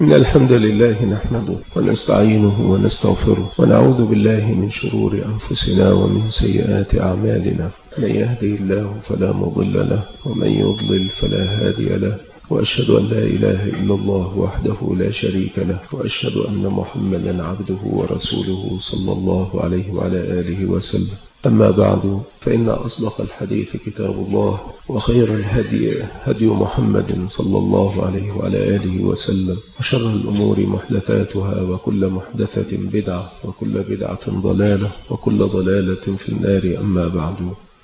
إن الحمد لله نحمده ونستعينه ونستغفره ونعوذ بالله من شرور أنفسنا ومن سيئات أعمالنا. من يهدي الله فلا مضل له ومن يضلل فلا هادي له، وأشهد أن لا إله إلا الله وحده لا شريك له، وأشهد أن محمدا عبده ورسوله صلى الله عليه وعلى آله وسلم. أما بعد، فإن أصدق الحديث كتاب الله، وخير الهدي هدي محمد صلى الله عليه وعلى آله وسلم، وشر الأمور محدثاتها، وكل محدثة بدعة، وكل بدعة ضلالة، وكل ضلالة في النار. أما بعد،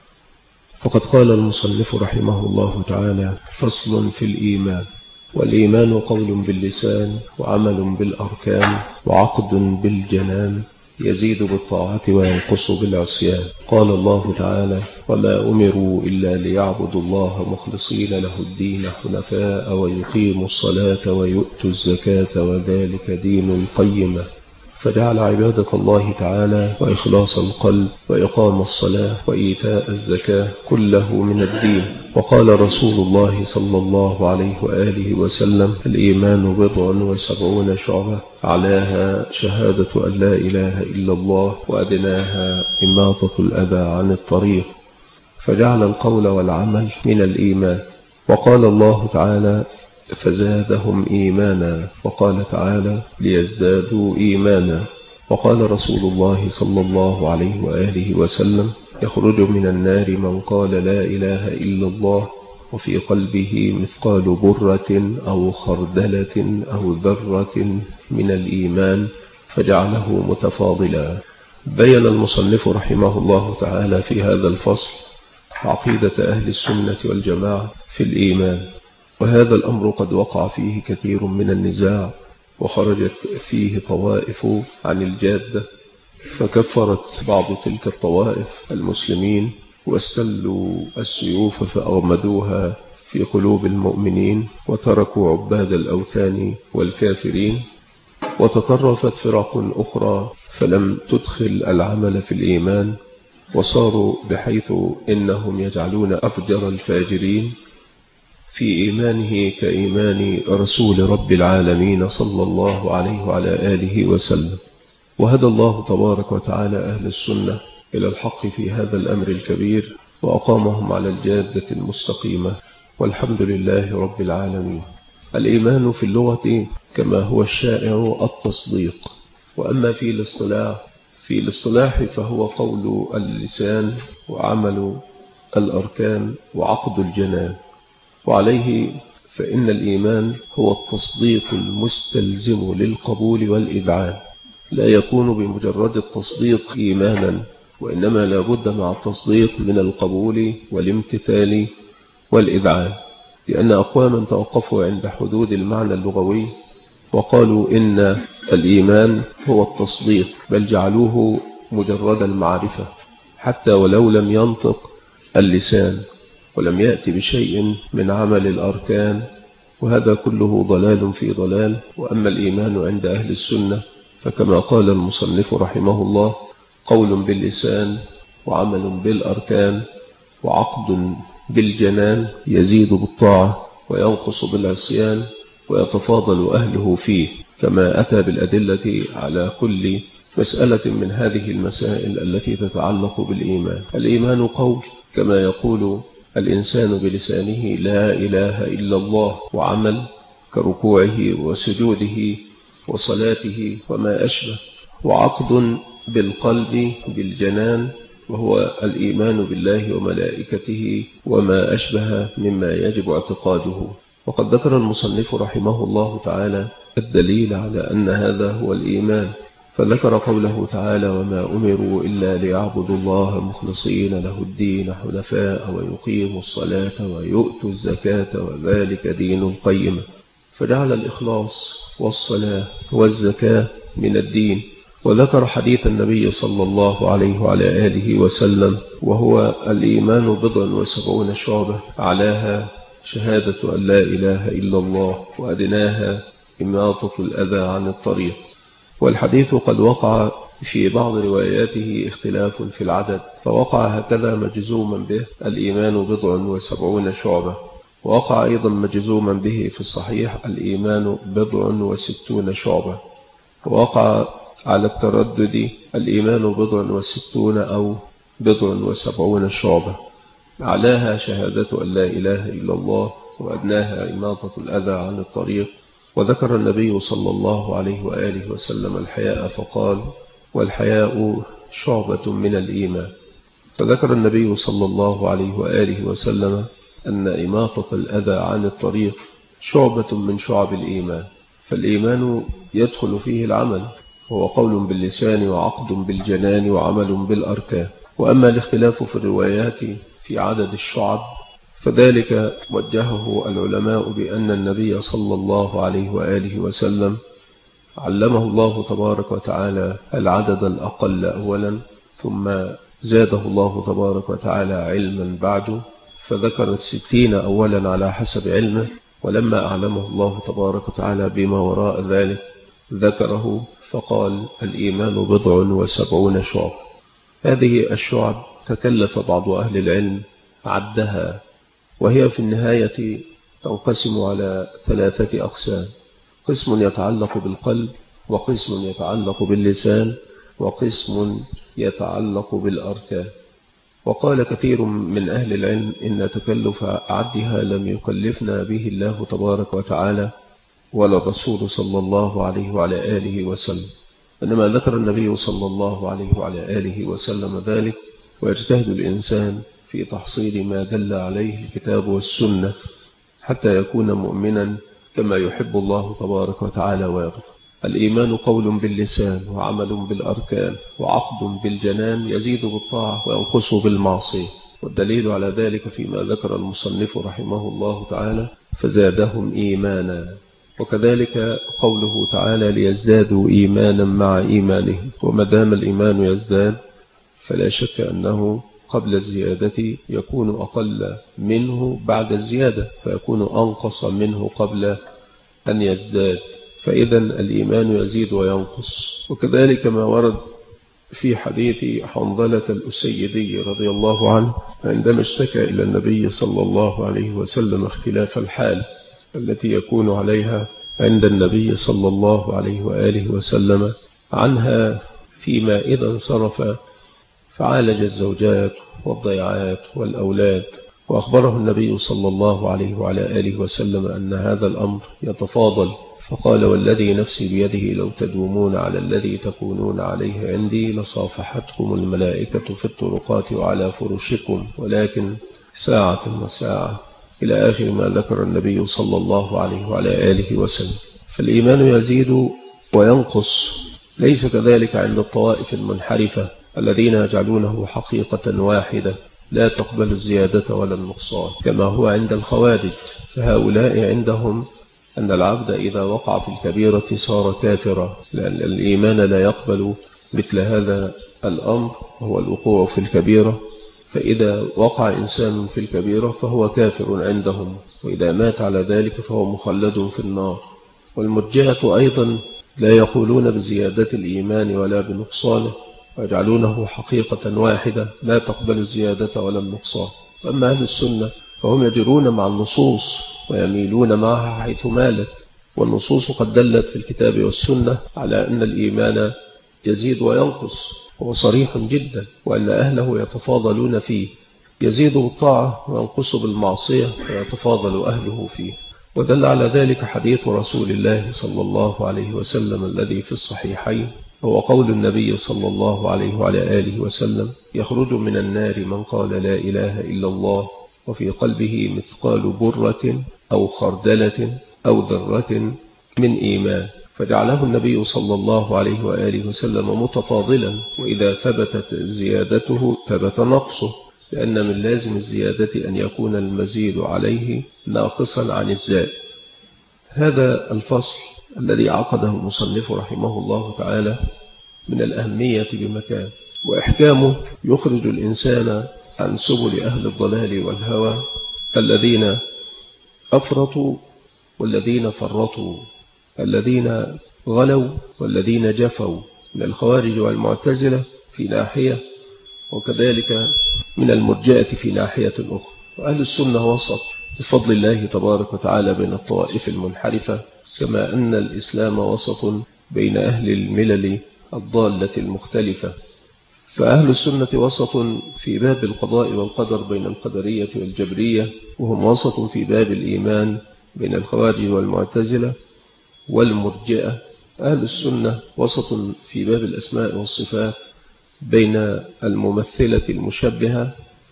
فقد قال المصنف رحمه الله تعالى: فصل في الإيمان. والإيمان قول باللسان، وعمل بالأركان، وعقد بالجنان، يزيد بالطاعة وينقص بالعصيان. قال الله تعالى: وما أمروا إلا ليعبدوا الله مخلصين له الدين حنفاء ويقيموا الصلاة ويؤتوا الزكاة وذلك دين القيمة. فجعل عبادة الله تعالى وإخلاص القلب وإقام الصلاة وإيتاء الزكاة كله من الدين. وقال رسول الله صلى الله عليه وآله وسلم: الإيمان 70 شعبة، أعلاها شهادة أن لا إله إلا الله، وأدناها إماطة الأذى عن الطريق. فجعل القول والعمل من الإيمان. وقال الله تعالى: فزادهم إيمانا. وقال تعالى: ليزدادوا إيمانا. وقال رسول الله صلى الله عليه وآله وسلم: يخرج من النار من قال لا إله إلا الله وفي قلبه مثقال برة أو خردلة أو ذرة من الإيمان، فجعله متفاضلا. بين المصنف رحمه الله تعالى في هذا الفصل عقيدة أهل السنة والجماعة في الإيمان، وهذا الأمر قد وقع فيه كثير من النزاع، وخرجت فيه طوائف عن الجادة، فكفرت بعض تلك الطوائف المسلمين، واستلوا السيوف فأغمدوها في قلوب المؤمنين، وتركوا عباد الأوثان والكافرين. وتطرفت فرق أخرى فلم تدخل العمل في الإيمان، وصاروا بحيث إنهم يجعلون أفجر الفاجرين في إيمانه كإيمان رسول رب العالمين صلى الله عليه وعلى آله وسلم. وهدى الله تبارك وتعالى أهل السنة إلى الحق في هذا الأمر الكبير، وأقامهم على الجادة المستقيمة، والحمد لله رب العالمين. الإيمان في اللغة كما هو الشائع التصديق، وأما في الاصطلاح فهو قول اللسان، وعمل الأركان، وعقد الجنان. وعليه فإن الإيمان هو التصديق المستلزم للقبول والإذعان، لا يكون بمجرد التصديق إيمانا، وإنما لا بد مع التصديق من القبول والامتثال والإذعان. لأن أقواما توقفوا عند حدود المعنى اللغوي وقالوا إن الإيمان هو التصديق، بل جعلوه مجرد المعرفة، حتى ولو لم ينطق اللسان ولم يأتي بشيء من عمل الأركان، وهذا كله ضلال في ضلال. وأما الإيمان عند أهل السنة فكما قال المصنف رحمه الله: قول باللسان، وعمل بالأركان، وعقد بالجنان، يزيد بالطاعة وينقص بالعصيان، ويتفاضل أهله فيه، كما أتى بالأدلة على كل مسألة من هذه المسائل التي تتعلق بالإيمان. الإيمان قول، كما يقول الإنسان بلسانه لا إله إلا الله، وعمل كركوعه وسجوده وصلاته وما أشبه، وعقد بالقلب بالجنان، وهو الإيمان بالله وملائكته وما أشبه مما يجب اعتقاده. وقد ذكر المصنف رحمه الله تعالى الدليل على أن هذا هو الإيمان، فذكر قوله تعالى: وما أمروا إلا ليعبدوا الله مخلصين له الدين حنفاء ويقيموا الصلاة ويؤتوا الزكاة وذلك دين القيمة. فجعل الإخلاص والصلاة والزكاة من الدين. وذكر حديث النبي صلى الله عليه وعلى آله وسلم، وهو: الإيمان 70 شعبة، أعلاها شهادة أن لا إله إلا الله، وأدناها إماطة الأذى عن الطريق. والحديث قد وقع في بعض رواياته اختلاف في العدد، فوقع هكذا مجزوما به: الإيمان 70 شعبة. ووقع أيضا مجزوما به في الصحيح: الإيمان 60 شعبة. ووقع على التردد: الإيمان 60 أو 70 شعبة. أعلاها شهادة أن لا إله إلا الله، وأدناها إماطة الأذى عن الطريق. وذكر النبي صلى الله عليه وآله وسلم الحياء فقال: والحياء شعبة من الإيمان. فذكر النبي صلى الله عليه وآله وسلم أن إماطة الأذى عن الطريق شعبة من شعب الإيمان. فالإيمان يدخل فيه العمل، هو قول باللسان وعقد بالجنان وعمل بالأركان. وأما الاختلاف في الروايات في عدد الشعب فذلك وجهه العلماء بأن النبي صلى الله عليه وآله وسلم علمه الله تبارك وتعالى العدد الأقل أولا، ثم زاده الله تبارك وتعالى علما بعده، فذكر 60 أولا على حسب علمه، ولما أعلمه الله تبارك وتعالى بما وراء ذلك ذكره فقال: الإيمان 70 شعب. هذه الشعب تكلف بعض أهل العلم عدها، وهي في النهاية تنقسم على 3 أقسام: قسم يتعلق بالقلب، وقسم يتعلق باللسان، وقسم يتعلق بالأركان. وقال كثير من أهل العلم إن تكلف عدها لم يكلفنا به الله تبارك وتعالى ولا الرسول صلى الله عليه وعلى آله وسلم، إنما ذكر النبي صلى الله عليه وعلى آله وسلم ذلك، ويجتهد الإنسان في تحصيل ما دل عليه الكتاب والسنة حتى يكون مؤمنا كما يحب الله تبارك وتعالى ويرضى. الإيمان قول باللسان وعمل بالأركان وعقد بالجنان، يزيد بالطاعة وينقص بالمعصية. والدليل على ذلك فيما ذكر المصنف رحمه الله تعالى: فزادهم إيمانا. وكذلك قوله تعالى: ليزدادوا إيمانا مع إيمانهم. ومدام الإيمان يزداد فلا شك أنه قبل الزيادة يكون أقل منه بعد الزيادة، فيكون أنقص منه قبل أن يزداد. فإذا الإيمان يزيد وينقص. وكذلك ما ورد في حديث حنظلة الأسيدي رضي الله عنه عندما اشتكى إلى النبي صلى الله عليه وسلم اختلاف الحال التي يكون عليها عند النبي صلى الله عليه وآله وسلم عنها فيما إذا انصرف، فعالج الزوجات والضيعات والأولاد. وأخبره النبي صلى الله عليه وعلى آله وسلم أن هذا الأمر يتفاضل، فقال: والذي نفسي بيده لو تدومون على الذي تكونون عليه عندي لصافحتكم الملائكة في الطرقات وعلى فرشكم، ولكن ساعة وساعة، إلى آخر ما ذكر النبي صلى الله عليه وعلى آله وسلم. فالإيمان يزيد وينقص. ليس كذلك عند الطوائف المنحرفة الذين يجعلونه حقيقة واحدة لا تقبل الزيادة ولا النقصان، كما هو عند الخوارج. فهؤلاء عندهم أن العبد إذا وقع في الكبيرة صار كافرا، لأن الإيمان لا يقبل مثل هذا الأمر، وهو الوقوع في الكبيرة. فإذا وقع إنسان في الكبيرة فهو كافر عندهم، وإذا مات على ذلك فهو مخلد في النار. والمرجئة أيضا لا يقولون بزيادة الإيمان ولا بنقصانه، ويجعلونه حقيقة واحدة لا تقبل الزيادة ولا النقصان. أما أهل السنة فهم يجرون مع النصوص ويميلون معها حيث مالت، والنصوص قد دلت في الكتاب والسنة على أن الإيمان يزيد وينقص، هو صريح جدا، وأن أهله يتفاضلون فيه، يزيد بالطاعة وينقص بالمعصية ويتفاضل أهله فيه. ودل على ذلك حديث رسول الله صلى الله عليه وسلم الذي في الصحيحين، هو قول النبي صلى الله عليه وعلى آله وسلم: يخرج من النار من قال لا إله إلا الله وفي قلبه مثقال برة أو خردلة أو ذرة من إيمان. فجعله النبي صلى الله عليه وآله وسلم متفاضلا، وإذا ثبتت زيادته ثبت نقصه، لأن من لازم الزيادة أن يكون المزيد عليه ناقصا عن الزائد. هذا الفصل الذي عقده المصنف رحمه الله تعالى من الأهمية بمكان، وإحكامه يخرج الإنسان عن سبل أهل الضلال والهوى الذين أفرطوا والذين فرطوا، الذين غلوا والذين جفوا، من الخوارج والمعتزلة في ناحية، وكذلك من المرجئة في ناحية أخرى. وأهل السنة وسط بفضل الله تبارك وتعالى بين الطوائف المنحرفة، كما أن الإسلام وسط بين أهل الملل الضالة المختلفة. فأهل السنة وسط في باب القضاء والقدر بين القدرية والجبرية، وهم وسط في باب الإيمان بين الخوارج والمعتزلة والمرجئة. أهل السنة وسط في باب الأسماء والصفات بين الممثلة المشبهة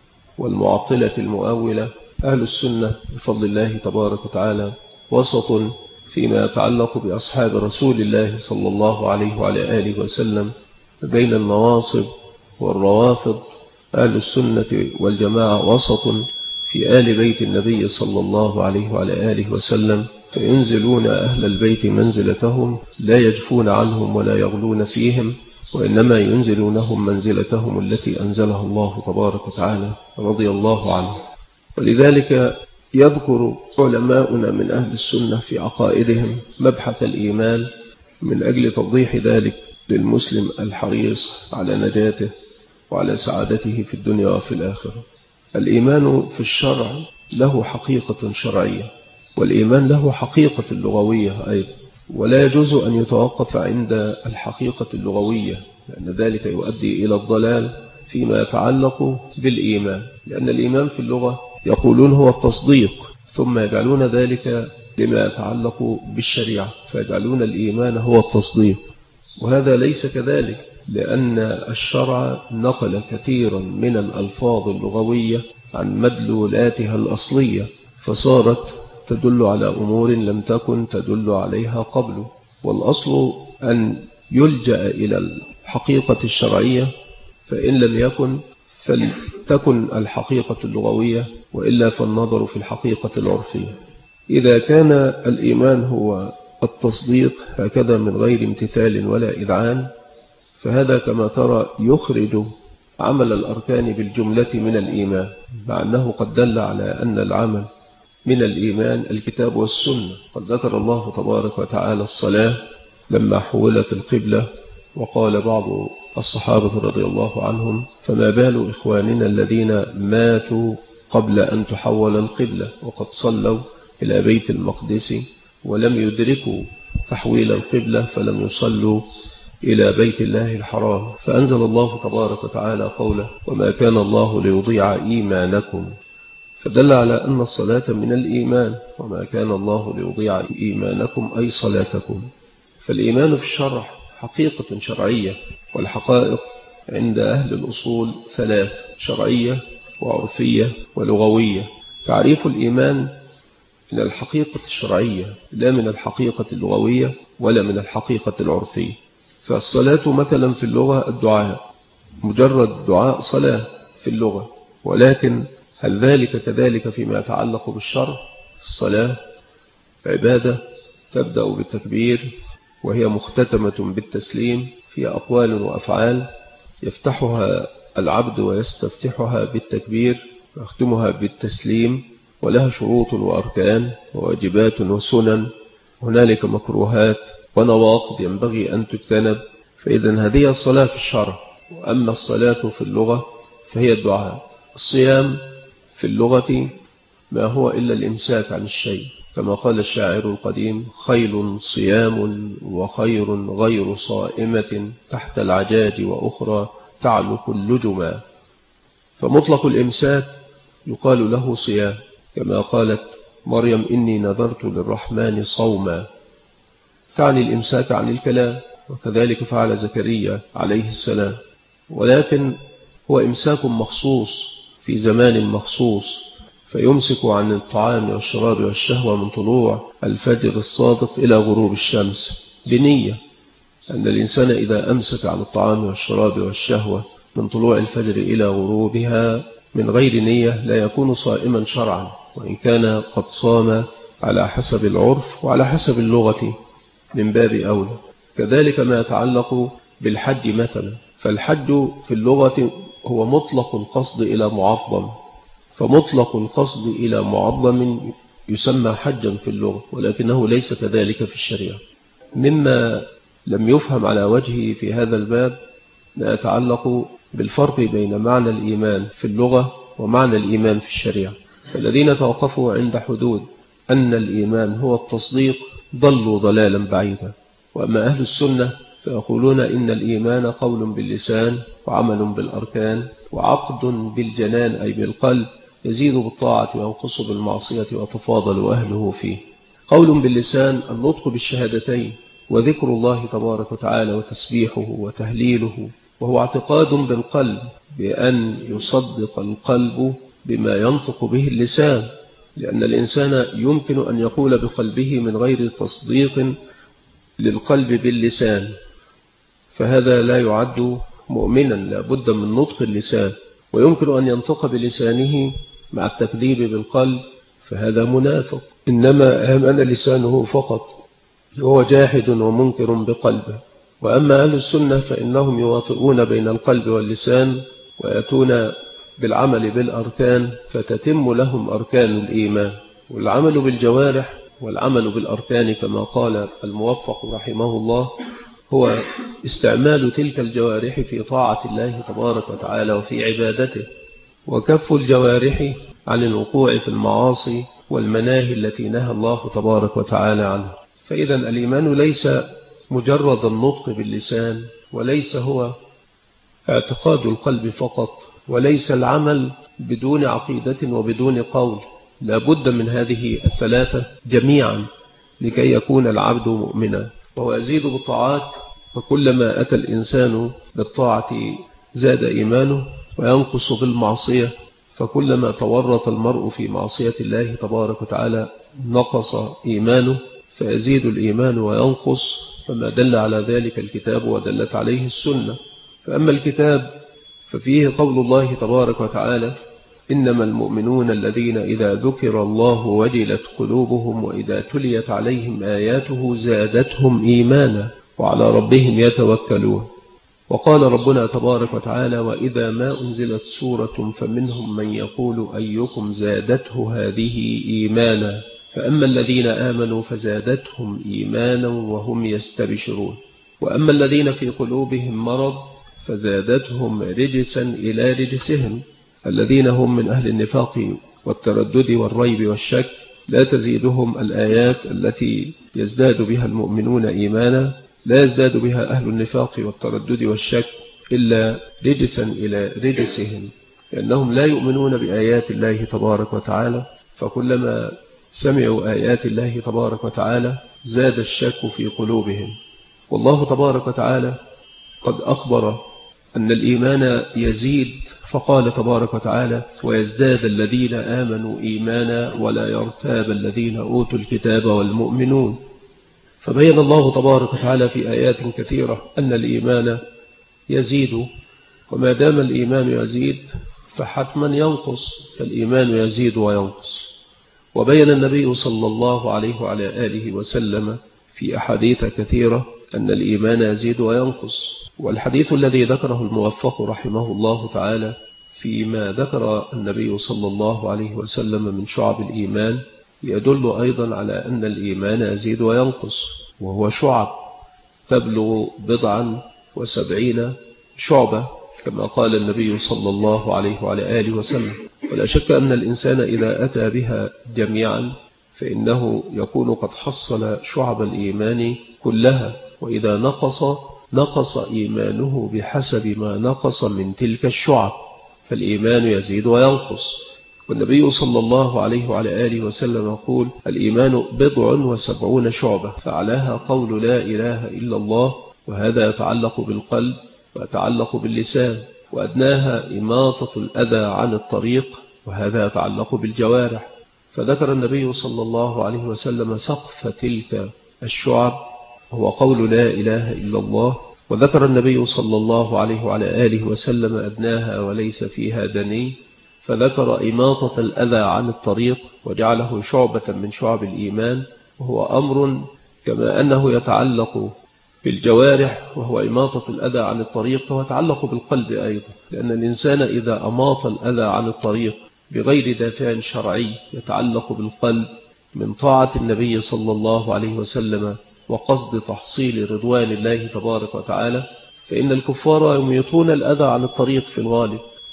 والمعطلة المؤولة. أهل السنة بفضل الله تبارك وتعالى وسط فيما يتعلق بأصحاب رسول الله صلى الله عليه وعلى آله وسلم بين النواصب والروافض. أهل السنة والجماعة وسط في آل بيت النبي صلى الله عليه وعلى آله وسلم، فينزلون أهل البيت منزلتهم، لا يجفون عنهم ولا يغلون فيهم، وإنما ينزلونهم منزلتهم التي أنزلها الله تبارك وتعالى رضي الله عنه. ولذلك يذكر علماؤنا من أهل السنة في عقائدهم مبحث الإيمان من أجل توضيح ذلك للمسلم الحريص على نجاته وعلى سعادته في الدنيا وفي الآخرة. الإيمان في الشرع له حقيقة شرعية، والإيمان له حقيقة لغوية أيضا، ولا يجوز أن يتوقف عند الحقيقة اللغوية، لأن ذلك يؤدي إلى الضلال فيما يتعلق بالإيمان. لأن الإيمان في اللغة يقولون هو التصديق، ثم يجعلون ذلك لما يتعلق بالشريعة فيجعلون الإيمان هو التصديق، وهذا ليس كذلك، لأن الشرع نقل كثيرا من الألفاظ اللغوية عن مدلولاتها الأصلية، فصارت تدل على أمور لم تكن تدل عليها قبل. والأصل أن يلجأ إلى الحقيقة الشرعية، فإن لم يكن فلتكن الحقيقة اللغوية، وإلا فالنظر في الحقيقة العرفية. إذا كان الإيمان هو التصديق هكذا من غير امتثال ولا إذعان، فهذا كما ترى يخرج عمل الأركان بالجملة من الإيمان، مع أنه قد دل على أن العمل من الإيمان الكتاب والسنة. قد ذكر الله تبارك وتعالى الصلاة لما حولت القبلة، وقال بعض الصحابة رضي الله عنهم: فما بال إخواننا الذين ماتوا قبل أن تحول القبلة وقد صلوا إلى بيت المقدس ولم يدركوا تحويل القبلة فلم يصلوا إلى بيت الله الحرام. فأنزل الله تبارك وتعالى قوله: وما كان الله ليضيع إيمانكم، فدل على أن الصلاة من الإيمان، وما كان الله ليضيع إيمانكم أي صلاتكم. فالإيمان في الشرع حقيقة شرعية، والحقائق عند أهل الأصول ثلاث: شرعية وعرفية ولغوية. تعريف الإيمان من الحقيقة الشرعية، لا من الحقيقة اللغوية ولا من الحقيقة العرفية. فالصلاة مثلا في اللغة الدعاء، مجرد دعاء صلاة في اللغة، ولكن هل ذلك كذلك فيما يتعلق بالشرع؟ الصلاة عبادة تبدأ بالتكبير وهي مختتمة بالتسليم، في أقوال وأفعال يفتحها العبد ويستفتحها بالتكبير ويختمها بالتسليم، ولها شروط وأركان وواجبات وسنن، هنالك مكروهات ونواقض ينبغي أن تجتنب. فإذا هذه الصلاة في الشرع. وأما الصلاة في اللغة فهي الدعاء. الصيام في اللغة ما هو إلا الإمساك عن الشيء، كما قال الشاعر القديم: خيل صيام وخير غير صائمة تحت العجاج وأخرى تعلق اللجما. فمطلق الإمساك يقال له صيام، كما قالت مريم: إني نذرت للرحمن صوما، تعني الإمساك عن الكلام، وكذلك فعل زكريا عليه السلام، ولكن هو إمساك مخصوص في زمان مخصوص، فيمسك عن الطعام والشراب والشهوة من طلوع الفجر الصادق إلى غروب الشمس بنية. أن الإنسان إذا أمسك عن الطعام والشراب والشهوة من طلوع الفجر إلى غروبها من غير نية لا يكون صائما شرعا، وإن كان قد صام على حسب العرف وعلى حسب اللغة من باب أولى. كذلك ما يتعلق بالحج مثلا، فالحج في اللغة هو مطلق القصد إلى معظم، فمطلق القصد إلى معظم يسمى حجا في اللغة، ولكنه ليس كذلك في الشريعة. مما لم يفهم على وجهه في هذا الباب ما يتعلق بالفرق بين معنى الإيمان في اللغة ومعنى الإيمان في الشريعة. فالذين توقفوا عند حدود أن الإيمان هو التصديق ضلوا ضلالا بعيدا. وأما أهل السنة فيقولون إن الإيمان قول باللسان وعمل بالأركان وعقد بالجنان أي بالقلب، يزيد بالطاعة وينقص بالمعصية وتفاضل أهله فيه. قول باللسان النطق بالشهادتين وذكر الله تبارك وتعالى وتسبيحه وتهليله، وهو اعتقاد بالقلب بأن يصدق القلب بما ينطق به اللسان، لأن الإنسان يمكن أن يقول بقلبه من غير تصديق للقلب باللسان، فهذا لا يعد مؤمنا، لا بد من نطق اللسان. ويمكن أن ينطق بلسانه مع التكذيب بالقلب، فهذا منافق. إنما آمن لسانه فقط، هو جاحد ومنكر بقلبه. وأما أهل السنة فإنهم يواطئون بين القلب واللسان ويأتون بالعمل بالأركان، فتتم لهم أركان الإيمان. والعمل بالجوارح والعمل بالأركان كما قال الموفق رحمه الله هو استعمال تلك الجوارح في طاعة الله تبارك وتعالى وفي عبادته، وكف الجوارح عن الوقوع في المعاصي والمناهي التي نهى الله تبارك وتعالى عنها. فإذا الإيمان ليس مجرد النطق باللسان، وليس هو اعتقاد القلب فقط، وليس العمل بدون عقيدة وبدون قول. لا بد من هذه الثلاثة جميعا لكي يكون العبد مؤمنا. وهو يزيد بالطاعات، فكلما أتى الإنسان بالطاعة زاد إيمانه، وينقص بالمعصية، فكلما تورط المرء في معصية الله تبارك وتعالى نقص إيمانه، فيزيد الإيمان وينقص، فما دل على ذلك الكتاب ودلت عليه السنة. فأما الكتاب ففيه قول الله تبارك وتعالى: إنما المؤمنون الذين إذا ذكر الله وجلت قلوبهم وإذا تليت عليهم آياته زادتهم إيمانا وعلى ربهم يتوكلون. وقال ربنا تبارك وتعالى: وإذا ما أنزلت سورة فمنهم من يقول أيكم زادته هذه إيمانا، فأما الذين آمنوا فزادتهم إيمانا وهم يستبشرون، وأما الذين في قلوبهم مرض فزادتهم رجسا إلى رجسهم. الذين هم من أهل النفاق والتردد والريب والشك لا تزيدهم الآيات التي يزداد بها المؤمنون إيمانا، لا يزداد بها أهل النفاق والتردد والشك إلا رجسا إلى رجسهم، لأنهم لا يؤمنون بآيات الله تبارك وتعالى، فكلما سمعوا آيات الله تبارك وتعالى زاد الشك في قلوبهم. والله تبارك وتعالى قد أخبر أن الإيمان يزيد، فقال تبارك وتعالى: ويزداد الذين آمنوا إيمانا ولا يرتاب الذين أوتوا الكتاب والمؤمنون. فبين الله تبارك وتعالى في آيات كثيرة أن الإيمان يزيد، وما دام الإيمان يزيد فحتما ينقص، فالإيمان يزيد وينقص. وبين النبي صلى الله عليه وعلى آله وسلم في أحاديث كثيرة أن الإيمان يزيد وينقص. والحديث الذي ذكره الموفق رحمه الله تعالى فيما ذكر النبي صلى الله عليه وسلم من شعب الإيمان يدل أيضا على أن الإيمان يزيد وينقص، وهو شعب تبلغ 70 شعبة كما قال النبي صلى الله عليه وعلى آله وسلم. ولا شك أن الإنسان إذا أتى بها جميعا فإنه يكون قد حصل شعب الإيمان كلها، وإذا نقص إيمانه بحسب ما نقص من تلك الشعب، فالإيمان يزيد وينقص. والنبي صلى الله عليه وعلى آله وسلم يقول: الإيمان 70 شعبة، فعلاها قول لا إله إلا الله، وهذا يتعلق بالقلب ويتعلق باللسان، وأدناها إماطة الأذى عن الطريق، وهذا يتعلق بالجوارح. فذكر النبي صلى الله عليه وسلم سقف تلك الشعب هو قول لا إله إلا الله، وذكر النبي صلى الله عليه وعلى آله وسلم أدناها وليس فيها دني، فذكر إماطة الأذى عن الطريق وجعله شعبة من شعب الإيمان، وهو أمر كما أنه يتعلق بالجوارح وهو إماطة الأذى عن الطريق، فهو يتعلق بالقلب أيضا، لأن الإنسان إذا أماط الأذى عن الطريق بغير دافع شرعي يتعلق بالقلب من طاعة النبي صلى الله عليه وسلم وقصد تحصيل رضوان الله تبارك وتعالى، فإن الكفار يميطون الأذى عن الطريق في الغالب،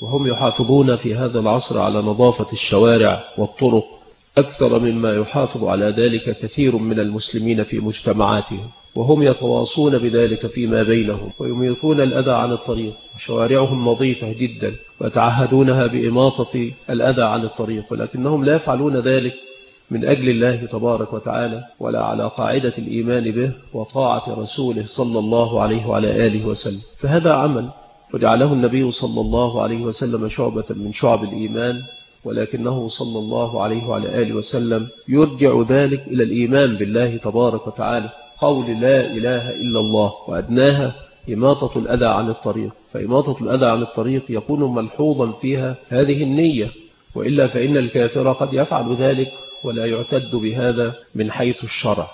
وهم يحافظون في هذا العصر على نظافة الشوارع والطرق أكثر مما يحافظ على ذلك كثير من المسلمين في مجتمعاتهم، وهم يتواصون بذلك فيما بينهم ويميطون الأذى عن الطريق، وشوارعهم نظيفة جدا ويتعهدونها بإماطة الأذى عن الطريق، ولكنهم لا يفعلون ذلك من أجل الله تبارك وتعالى ولا على قاعدة الإيمان به وطاعة رسوله صلى الله عليه وعلى آله وسلم. فهذا عمل وجعله النبي صلى الله عليه وسلم شعبة من شعب الإيمان، ولكنه صلى الله عليه وعلى آله وسلم يرجع ذلك إلى الإيمان بالله تبارك وتعالى، قول لا إله إلا الله، وأدناها إماطة الأذى عن الطريق. فإماطة الأذى عن الطريق يكون ملحوظا فيها هذه النية، وإلا فإن الكافر قد يفعل ذلك ولا يعتد بهذا من حيث الشرع.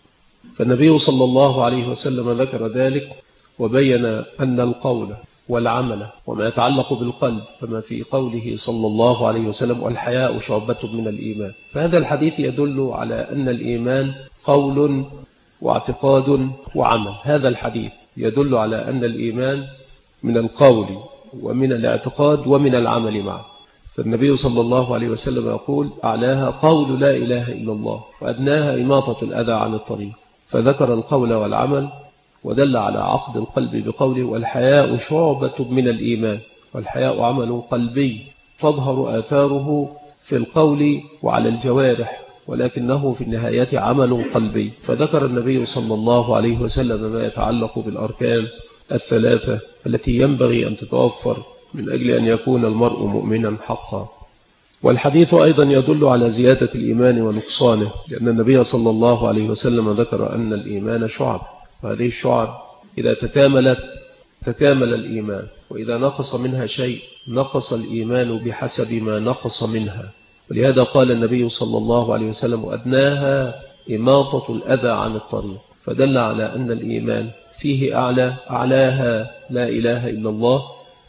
فالنبي صلى الله عليه وسلم ذكر ذلك وبين أن القول والعمل وما يتعلق بالقلب كما في قوله صلى الله عليه وسلم والحياء شعبة من الإيمان. فهذا الحديث يدل على أن الإيمان قول واعتقاد وعمل. هذا الحديث يدل على أن الإيمان من القول ومن الاعتقاد ومن العمل معه. فالنبي صلى الله عليه وسلم يقول أعلاها قول لا إله إلا الله وأدناها إماطة الأذى عن الطريق، فذكر القول والعمل ودل على عقد القلب بقوله والحياء شعبة من الإيمان. والحياء عمل قلبي تظهر آثاره في القول وعلى الجوارح، ولكنه في النهاية عمل قلبي. فذكر النبي صلى الله عليه وسلم ما يتعلق بالأركان الثلاثة التي ينبغي أن تتوفر من أجل أن يكون المرء مؤمنا حقا. والحديث أيضا يدل على زيادة الإيمان ونقصانه، لأن النبي صلى الله عليه وسلم ذكر أن الإيمان شعب، وهذه الشعب إذا تكاملت تكامل الإيمان، وإذا نقص منها شيء نقص الإيمان بحسب ما نقص منها. ولهذا قال النبي صلى الله عليه وسلم أدناها إماطة الأذى عن الطريق، فدل على أن الإيمان فيه أعلاها لا إله إلا الله،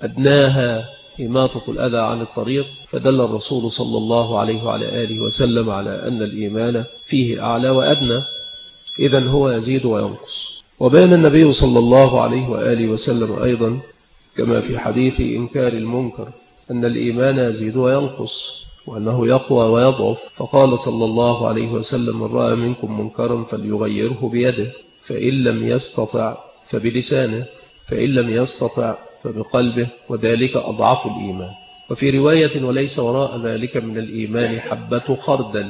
أدناها إماطة الأذى عن الطريق. فدل الرسول صلى الله عليه وعلى آله وسلم على أن الإيمان فيه أعلى وأدنى، إذن هو يزيد وينقص. وبين النبي صلى الله عليه وآله وسلم أيضا كما في حديث إنكار المنكر أن الإيمان يزيد وينقص وأنه يقوى ويضعف. فقال صلى الله عليه وسلم من رأى منكم منكرا فليغيره بيده، فإن لم يستطع فبلسانه، فإن لم يستطع فبقلبه، وذلك أضعف الإيمان. وفي رواية وليس وراء ذلك من الإيمان حبة خردل.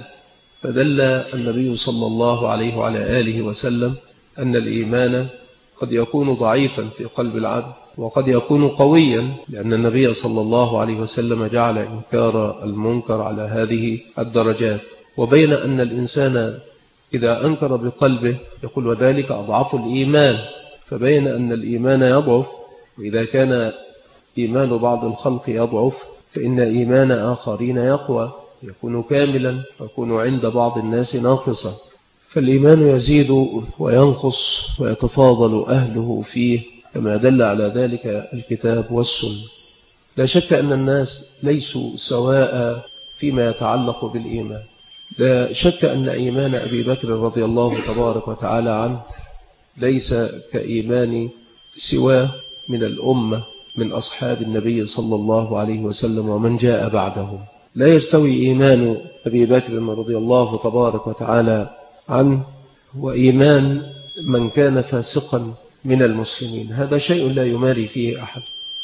فدل النبي صلى الله عليه وعلى آله وسلم أن الإيمان قد يكون ضعيفا في قلب العبد وقد يكون قويا، لأن النبي صلى الله عليه وسلم جعل إنكار المنكر على هذه الدرجات. وبين أن الإنسان إذا أنكر بقلبه يقول وذلك أضعف الإيمان، فبين أن الإيمان يضعف، وإذا كان إيمان بعض الخلق يضعف فإن إيمان آخرين يقوى يكون كاملا ويكون عند بعض الناس ناقصا. فالإيمان يزيد وينقص ويتفاضل أهله فيه كما دل على ذلك الكتاب والسنة. لا شك أن الناس ليسوا سواء فيما يتعلق بالإيمان. لا شك أن إيمان أبي بكر رضي الله تبارك وتعالى عنه ليس كإيمان سواه من الأمة من أصحاب النبي صلى الله عليه وسلم ومن جاء بعدهم. لا يستوي إيمان أبي بكر رضي الله تبارك وتعالى عنه وإيمان من كان فاسقا من المسلمين، هذا شيء لا يماري فيه أحد.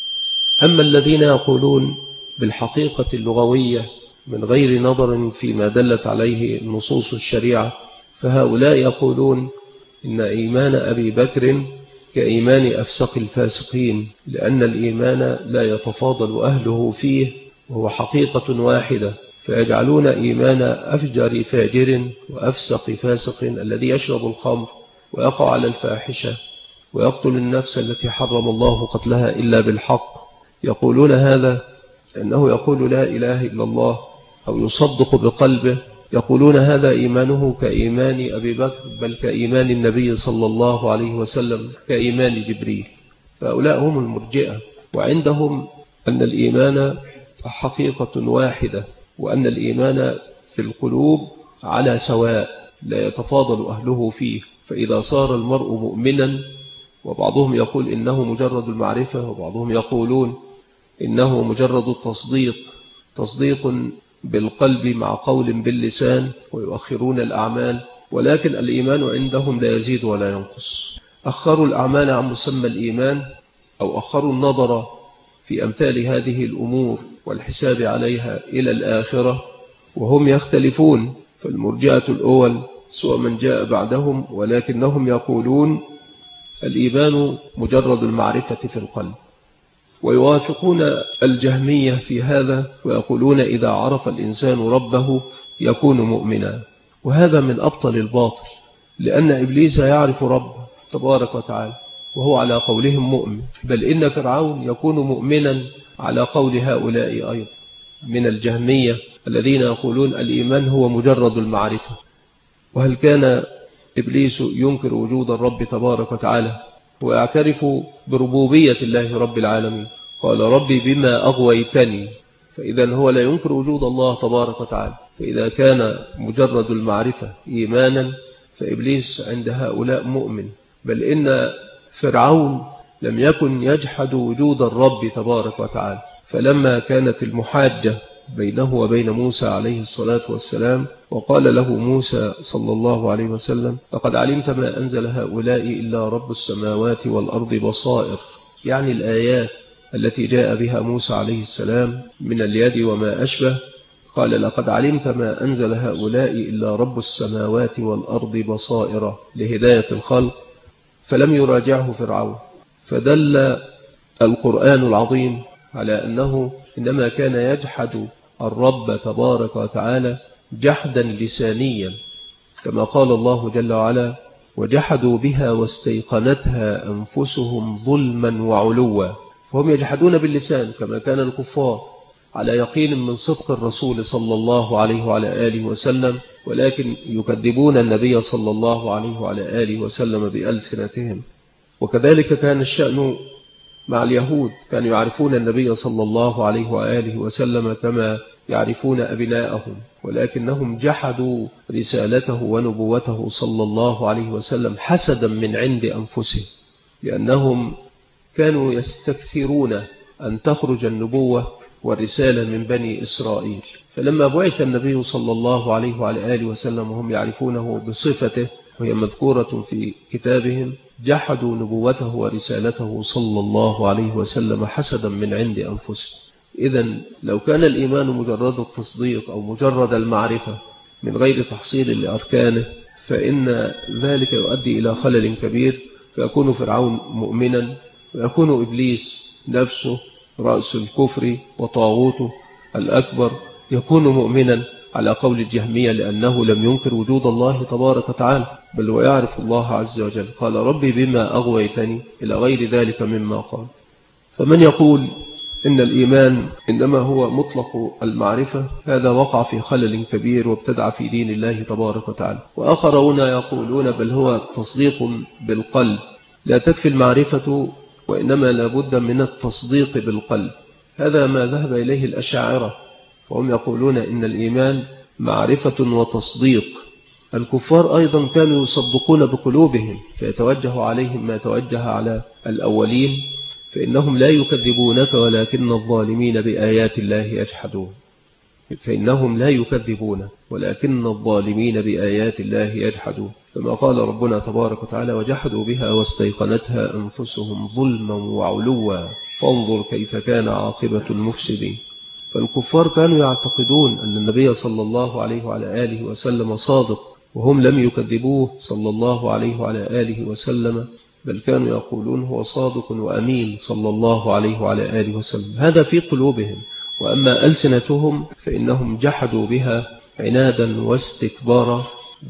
أما الذين يقولون بالحقيقة اللغوية من غير نظر فيما دلت عليه نصوص الشريعة، فهؤلاء يقولون إن إيمان أبي بكر كإيمان أفسق الفاسقين، لأن الإيمان لا يتفاضل أهله فيه وهو حقيقة واحدة، فيجعلون إيمان أفجر فاجر وأفسق فاسق الذي يشرب الخمر ويقع على الفاحشة ويقتل النفس التي حرم الله قتلها إلا بالحق، يقولون هذا لأنه يقول لا إله إلا الله أو يصدق بقلبه، يقولون هذا إيمانه كإيمان أبي بكر بل كإيمان النبي صلى الله عليه وسلم كإيمان جبريل. فهؤلاء هم المرجئة، وعندهم أن الإيمان حقيقة واحدة، وأن الإيمان في القلوب على سواء لا يتفاضل أهله فيه. فإذا صار المرء مؤمنا، وبعضهم يقول إنه مجرد المعرفة، وبعضهم يقولون إنه مجرد التصديق، تصديق بالقلب مع قول باللسان، ويؤخرون الأعمال، ولكن الإيمان عندهم لا يزيد ولا ينقص. أخروا الأعمال عن مسمى الإيمان، أو أخروا النظر في أمثال هذه الأمور والحساب عليها إلى الآخرة، وهم يختلفون. فالمرجئة الأول سوى من جاء بعدهم، ولكنهم يقولون الإيمان مجرد المعرفة في القلب، ويوافقون الجهمية في هذا، ويقولون إذا عرف الإنسان ربه يكون مؤمنا. وهذا من أبطل الباطل، لأن إبليس يعرف ربه تبارك وتعالى وهو على قولهم مؤمن، بل إن فرعون يكون مؤمنا على قول هؤلاء أيضا من الجهمية الذين يقولون الإيمان هو مجرد المعرفة. وهل كان إبليس ينكر وجود الرب تبارك وتعالى ويعترف بربوبية الله رب العالمين؟ قال ربي بما أغويتني، فإذا هو لا ينكر وجود الله تبارك وتعالى. فإذا كان مجرد المعرفة إيمانا، فإبليس عند هؤلاء مؤمن، بل إن فرعون لم يكن يجحد وجود الرب تبارك وتعالى. فلما كانت المحاجة بينه وبين موسى عليه الصلاة والسلام، وقال له موسى صلى الله عليه وسلم لقد علمت ما أنزل هؤلاء إلا رب السماوات والأرض بصائر، يعني الآيات التي جاء بها موسى عليه السلام من اليد وما أشبه. قال لقد علمت ما أنزل هؤلاء إلا رب السماوات والأرض بصائر لهداية الخلق. فلم يراجعه فرعون، فدل القرآن العظيم على أنه إنما كان يجحد الرب تبارك وتعالى جحدا لسانيا، كما قال الله جل وعلا وجحدوا بها واستيقنتها أنفسهم ظلما وعلوا. فهم يجحدون باللسان كما كان الكفار على يقين من صدق الرسول صلى الله عليه وعلى آله وسلم، ولكن يكذبون النبي صلى الله عليه وعلى آله وسلم بألسنتهم. وكذلك كان الشأن مع اليهود، كانوا يعرفون النبي صلى الله عليه وآله وسلم كما يعرفون أبناءهم، ولكنهم جحدوا رسالته ونبوته صلى الله عليه وسلم حسدا من عند أنفسهم، لأنهم كانوا يستكثرون أن تخرج النبوة والرسالة من بني إسرائيل. فلما بعث النبي صلى الله عليه وعلى آله وسلم وهم يعرفونه بصفته وهي مذكورة في كتابهم، جحدوا نبوته ورسالته صلى الله عليه وسلم حسدا من عند أنفسهم. إذن لو كان الإيمان مجرد التصديق أو مجرد المعرفة من غير تحصيل لأركانه، فإن ذلك يؤدي إلى خلل كبير، فيكون فرعون مؤمنا، ويكون إبليس نفسه رأس الكفر وطاغوته الأكبر يكون مؤمنا على قول الجهمية، لأنه لم ينكر وجود الله تبارك وتعالى، بل ويعرف الله عز وجل. قال ربي بما أغويتني إلى غير ذلك مما قال. فمن يقول إن الإيمان إنما هو مطلق المعرفة، هذا وقع في خلل كبير وابتدع في دين الله تبارك وتعالى. وآخرون يقولون بل هو تصديق بالقلب، لا تكفي المعرفة وإنما لابد من التصديق بالقلب. هذا ما ذهب إليه الأشاعرة، وهم يقولون إن الإيمان معرفة وتصديق. الكفار أيضا كانوا يصدقون بقلوبهم، فيتوجه عليهم ما توجه على الأولين، فإنهم لا يكذبونك ولكن الظالمين بآيات الله يجحدون. فإنهم لا يكذبون ولكن الظالمين بآيات الله يجحدون، كما قال ربنا تبارك وتعالى وجحدوا بها واستيقنتها أنفسهم ظلما وعلوا فانظر كيف كان عاقبة المفسدين. فالكفار كانوا يعتقدون أن النبي صلى الله عليه وعلى آله وسلم صادق، وهم لم يكذبوه صلى الله عليه وعلى آله وسلم، بل كانوا يقولون هو صادق وأمين صلى الله عليه وعلى آله وسلم. هذا في قلوبهم، وأما ألسنتهم فإنهم جحدوا بها عنادا واستكبارا،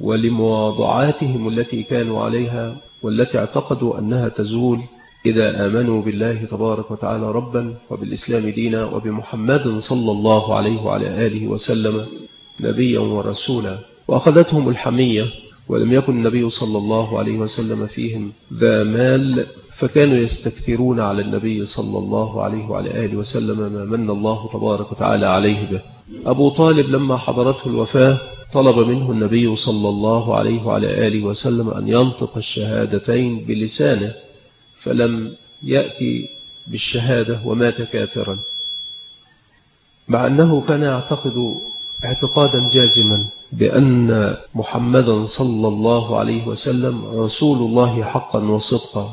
ولمواضعاتهم التي كانوا عليها والتي اعتقدوا أنها تزول إذا آمنوا بالله تبارك وتعالى ربا وبالإسلام دينا وبمحمد صلى الله عليه وعلى آله وسلم نبيا ورسولا. وأخذتهم الحمية، ولم يكن النبي صلى الله عليه وسلم فيهم ذا مال، فكانوا يستكثرون على النبي صلى الله عليه وعلى آله وسلم ما من الله تبارك وتعالى عليه به. أبو طالب لما حضرته الوفاة طلب منه النبي صلى الله عليه وعلى آله وسلم أن ينطق الشهادتين بلسانه، فلم يأتي بالشهادة ومات كافرا. مع أنه كان يعتقد اعتقادا جازما بأن محمدا صلى الله عليه وسلم رسول الله حقا وصدقا،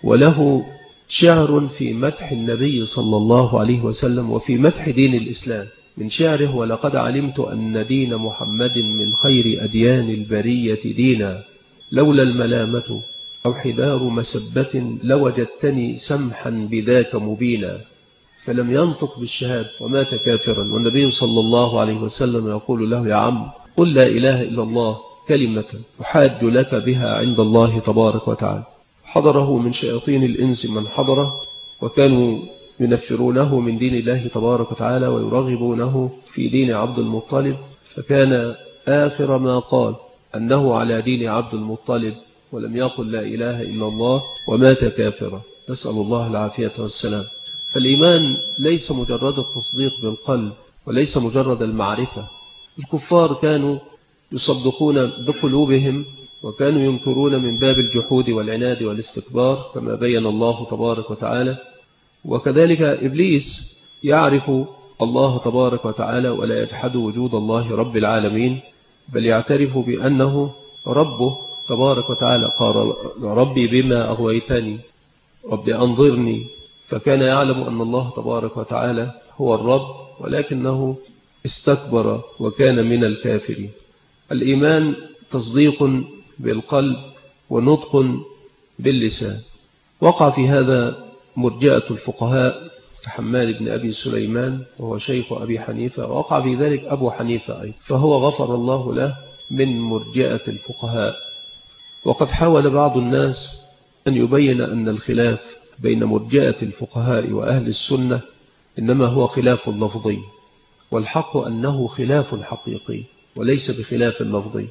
وله شعر في مدح النبي صلى الله عليه وسلم وفي مدح دين الإسلام من شعره: ولقد علمت أن دين محمد من خير أديان البرية دينا، لولا الملامة أو حذار مسبة لوجدتني سمحا بذاك مبينا. فلم ينطق بالشهادة ومات كافرا، والنبي صلى الله عليه وسلم يقول له: يا عم قل لا إله إلا الله كلمة أحاج لك بها عند الله تبارك وتعالى. حضره من شياطين الإنس من حضره، وكانوا ينفرونه من دين الله تبارك وتعالى ويرغبونه في دين عبد المطلب، فكان آخر ما قال أنه على دين عبد المطلب ولم يقل لا إله إلا الله، ومات كافرا، نسأل الله العافية والسلام. فالإيمان ليس مجرد التصديق بالقلب وليس مجرد المعرفة. الكفار كانوا يصدقون بقلوبهم وكانوا ينكرون من باب الجحود والعناد والاستكبار كما بين الله تبارك وتعالى. وكذلك إبليس يعرف الله تبارك وتعالى ولا يجحد وجود الله رب العالمين، بل يعترف بأنه ربه تبارك وتعالى. قال: ربي بما أغويتني ربي أنظرني. فكان يعلم أن الله تبارك وتعالى هو الرب، ولكنه استكبر وكان من الكافرين. الإيمان تصديق بالقلب ونطق باللسان. وقع في هذا مرجئة الفقهاء كحماد بن أبي سليمان وهو شيخ أبي حنيفة، ووقع في ذلك أبو حنيفة أيضا، فهو غفر الله له من مرجئة الفقهاء. وقد حاول بعض الناس أن يبين أن الخلاف بين مرجئة الفقهاء وأهل السنة إنما هو خلاف لفظي، والحق أنه خلاف حقيقي وليس بخلاف لفظي.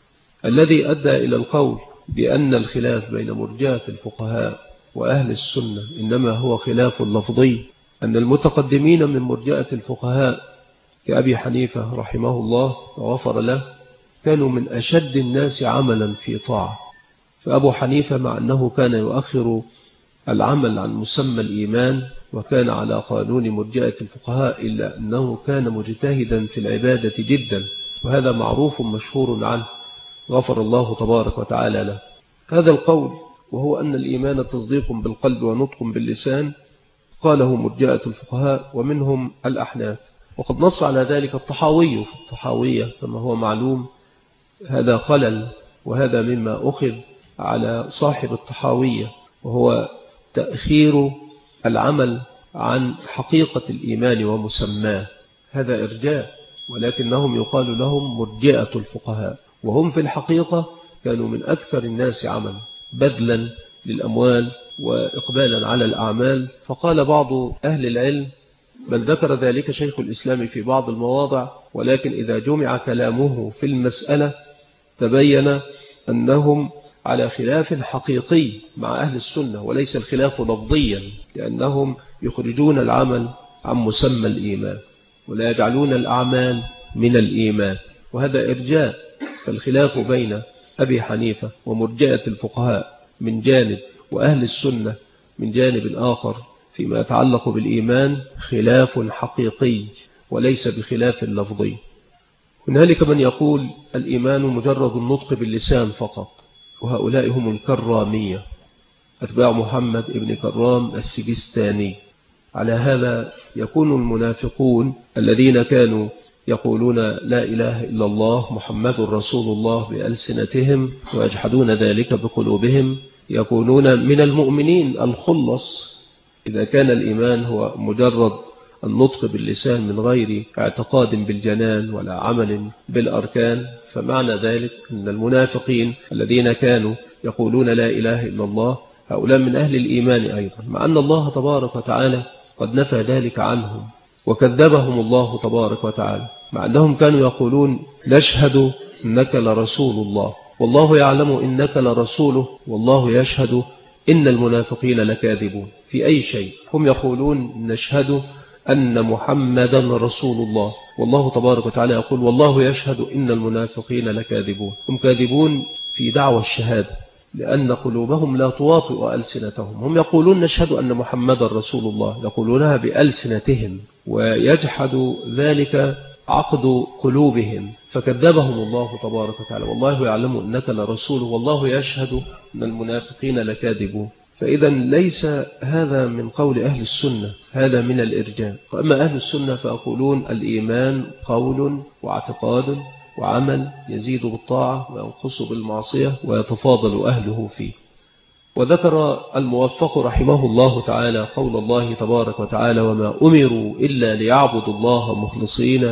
الذي أدى إلى القول بأن الخلاف بين مرجئة الفقهاء وأهل السنة إنما هو خلاف لفظي أن المتقدمين من مرجئة الفقهاء كأبي حنيفة رحمه الله وغفر له كانوا من أشد الناس عملا في طاعة. فأبو حنيفة مع أنه كان يؤخر العمل عن مسمى الإيمان وكان على قانون مرجئة الفقهاء، إلا أنه كان مجتهدا في العبادة جدا، وهذا معروف مشهور عنه، غفر الله تبارك وتعالى له. هذا القول وهو أن الإيمان تصديق بالقلب ونطق باللسان قاله مرجئة الفقهاء ومنهم الأحناف. وقد نص على ذلك الطحاوي في الطحاوية كما هو معلوم. هذا خلل، وهذا مما أخذ على صاحب الطحاوية، وهو تأخير العمل عن حقيقة الإيمان ومسماه. هذا إرجاء، ولكنهم يقال لهم مرجئة الفقهاء، وهم في الحقيقة كانوا من أكثر الناس عملا بذلا للأموال وإقبالا على الأعمال. فقال بعض أهل العلم، بل ذكر ذلك شيخ الإسلام في بعض المواضع، ولكن إذا جمع كلامه في المسألة تبين أنهم على خلاف حقيقي مع أهل السنة وليس الخلاف لفظيا، لأنهم يخرجون العمل عن مسمى الإيمان ولا يجعلون الأعمال من الإيمان، وهذا إرجاء. فالخلاف بين أبي حنيفة ومرجئة الفقهاء من جانب وأهل السنة من جانب آخر فيما يتعلق بالإيمان خلاف حقيقي وليس بخلاف لفظي. هنالك من يقول الإيمان مجرد النطق باللسان فقط، وهؤلاء هم الكرامية أتباع محمد ابن كرام السجستاني. على هذا يكون المنافقون الذين كانوا يقولون لا إله إلا الله محمد رسول الله بألسنتهم ويجحدون ذلك بقلوبهم يكونون من المؤمنين الخلص. إذا كان الإيمان هو مجرد النطق باللسان من غير اعتقاد بالجنان ولا عمل بالأركان، فمعنى ذلك أن المنافقين الذين كانوا يقولون لا إله إلا الله هؤلاء من أهل الإيمان أيضا، مع أن الله تبارك وتعالى قد نفى ذلك عنهم وكذبهم الله تبارك وتعالى، مع أنهم كانوا يقولون نشهد إنك لرسول الله والله يعلم إنك لرسوله والله يشهد إن المنافقين لكاذبون. في أي شيء هم يقولون نشهد أن محمدا رسول الله، والله تبارك وتعالى يقول والله يشهد إن المنافقين لكاذبون. هم كاذبون في دعوى الشهادة، لأن قلوبهم لا تواطئ ألسنتهم. هم يقولون نشهد أن محمد رسول الله، يقولونها بألسنتهم، ويجحد ذلك عقد قلوبهم، فكذبهم الله تبارك وتعالى. والله يعلم أنك لرسول والله يشهد أن المنافقين لكاذبون. فإذا ليس هذا من قول أهل السنة، هذا من الإرجاء. وأما أهل السنة فيقولون الإيمان قول واعتقاد وعمل، يزيد بالطاعة وينقص بالمعصية ويتفاضل أهله فيه. وذكر الموفق رحمه الله تعالى قول الله تبارك وتعالى: وما أمروا إلا ليعبدوا الله مخلصين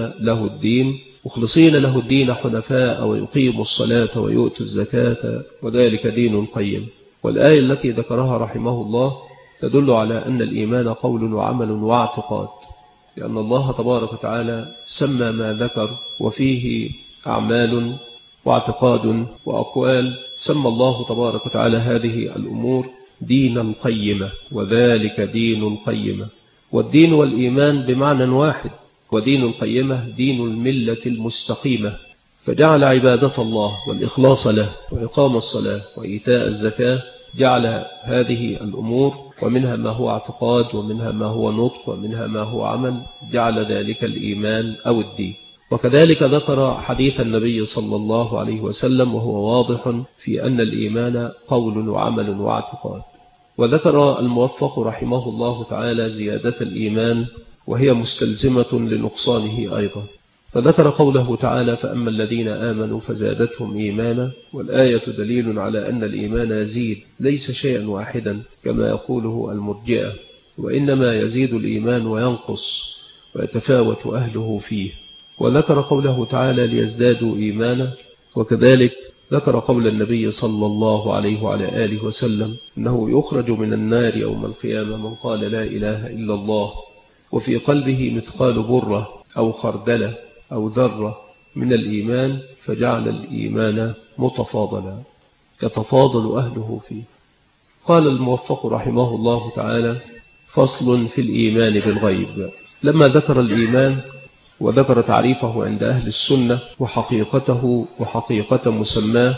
له الدين حنفاء ويقيموا الصلاة ويؤتوا الزكاة وذلك دين قيم. والآية التي ذكرها رحمه الله تدل على أن الإيمان قول وعمل واعتقاد، لأن الله تبارك وتعالى سمى ما ذكر وفيه أعمال واعتقاد وأقوال، سمى الله تبارك وتعالى هذه الأمور دينا قيمة، وذلك دين قيمة. والدين والإيمان بمعنى واحد، ودين القيمة دين الملة المستقيمة، فجعل عبادة الله والإخلاص له وإقام الصلاة وإيتاء الزكاة، جعل هذه الأمور ومنها ما هو اعتقاد ومنها ما هو نطق ومنها ما هو عمل، جعل ذلك الإيمان أو الدين. وكذلك ذكر حديث النبي صلى الله عليه وسلم وهو واضح في أن الإيمان قول وعمل واعتقاد. وذكر الموفق رحمه الله تعالى زيادة الإيمان وهي مستلزمة لنقصانه أيضا، فذكر قوله تعالى: فأما الذين آمنوا فزادتهم إيمانا. والآية دليل على أن الإيمان يزيد ليس شيئا واحدا كما يقوله المرجئة، وإنما يزيد الإيمان وينقص ويتفاوت أهله فيه. وذكر قوله تعالى: ليزدادوا إيمانا. وكذلك ذكر قول النبي صلى الله عليه وعلى آله وسلم: إنه يخرج من النار يوم القيامة من قال لا إله إلا الله وفي قلبه مثقال برة أو خردلة أو ذرة من الإيمان، فجعل الإيمان متفاضلا يتفاضل أهله فيه. قال الموفق رحمه الله تعالى: فصل في الإيمان بالغيب. لما ذكر الإيمان وذكر تعريفه عند أهل السنة وحقيقته وحقيقة مسماه،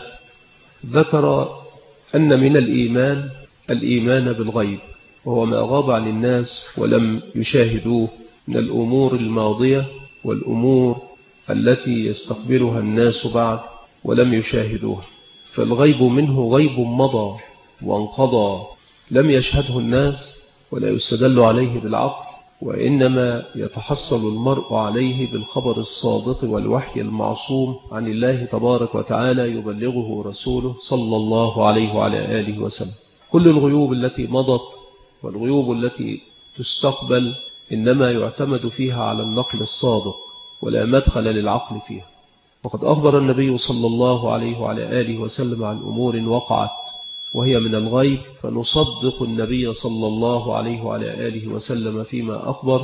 ذكر أن من الإيمان بالغيب، وهو ما غاب عن الناس ولم يشاهدوه من الأمور الماضية والأمور التي يستقبلها الناس بعد ولم يشاهدوها. فالغيب منه غيب مضى وانقضى لم يشهده الناس ولا يستدل عليه بالعقل، وإنما يتحصل المرء عليه بالخبر الصادق والوحي المعصوم عن الله تبارك وتعالى يبلغه رسوله صلى الله عليه وعلى آله وسلم. كل الغيوب التي مضت والغيوب التي تستقبل إنما يعتمد فيها على النقل الصادق ولا مدخل للعقل فيها. وقد أخبر النبي صلى الله عليه وعلى آله وسلم عن أمور وقعت وهي من الغيب، فنصدق النبي صلى الله عليه وعلى آله وسلم فيما أخبر،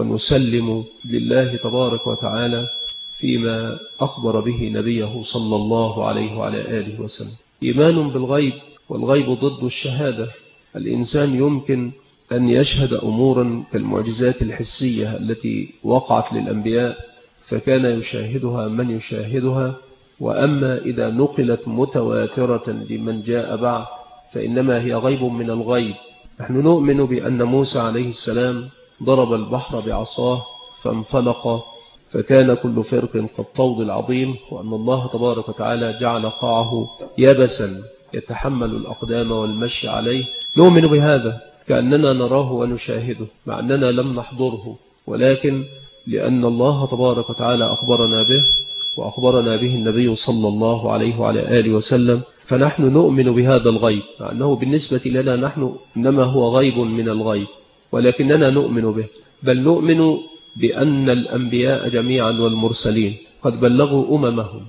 ونسلم لله تبارك وتعالى فيما أخبر به نبيه صلى الله عليه وعلى آله وسلم. إيمان بالغيب، والغيب ضد الشهادة. الإنسان يمكن أن يشهد أمورا كالمعجزات الحسية التي وقعت للأنبياء فكان يشاهدها من يشاهدها، وأما إذا نقلت متواترة لمن جاء بعد فإنما هي غيب من الغيب. نحن نؤمن بأن موسى عليه السلام ضرب البحر بعصاه فانفلق فكان كل فرق كالطود العظيم، وأن الله تبارك وتعالى جعل قاعه يبسا يتحمل الأقدام والمشي عليه. نؤمن بهذا كأننا نراه ونشاهده مع أننا لم نحضره، ولكن لأن الله تبارك وتعالى أخبرنا به وأخبرنا به النبي صلى الله عليه وعلى آله وسلم، فنحن نؤمن بهذا الغيب، مع أنه بالنسبة لنا نحن إنما هو غيب من الغيب، ولكننا نؤمن به. بل نؤمن بأن الأنبياء جميعا والمرسلين قد بلغوا أممهم،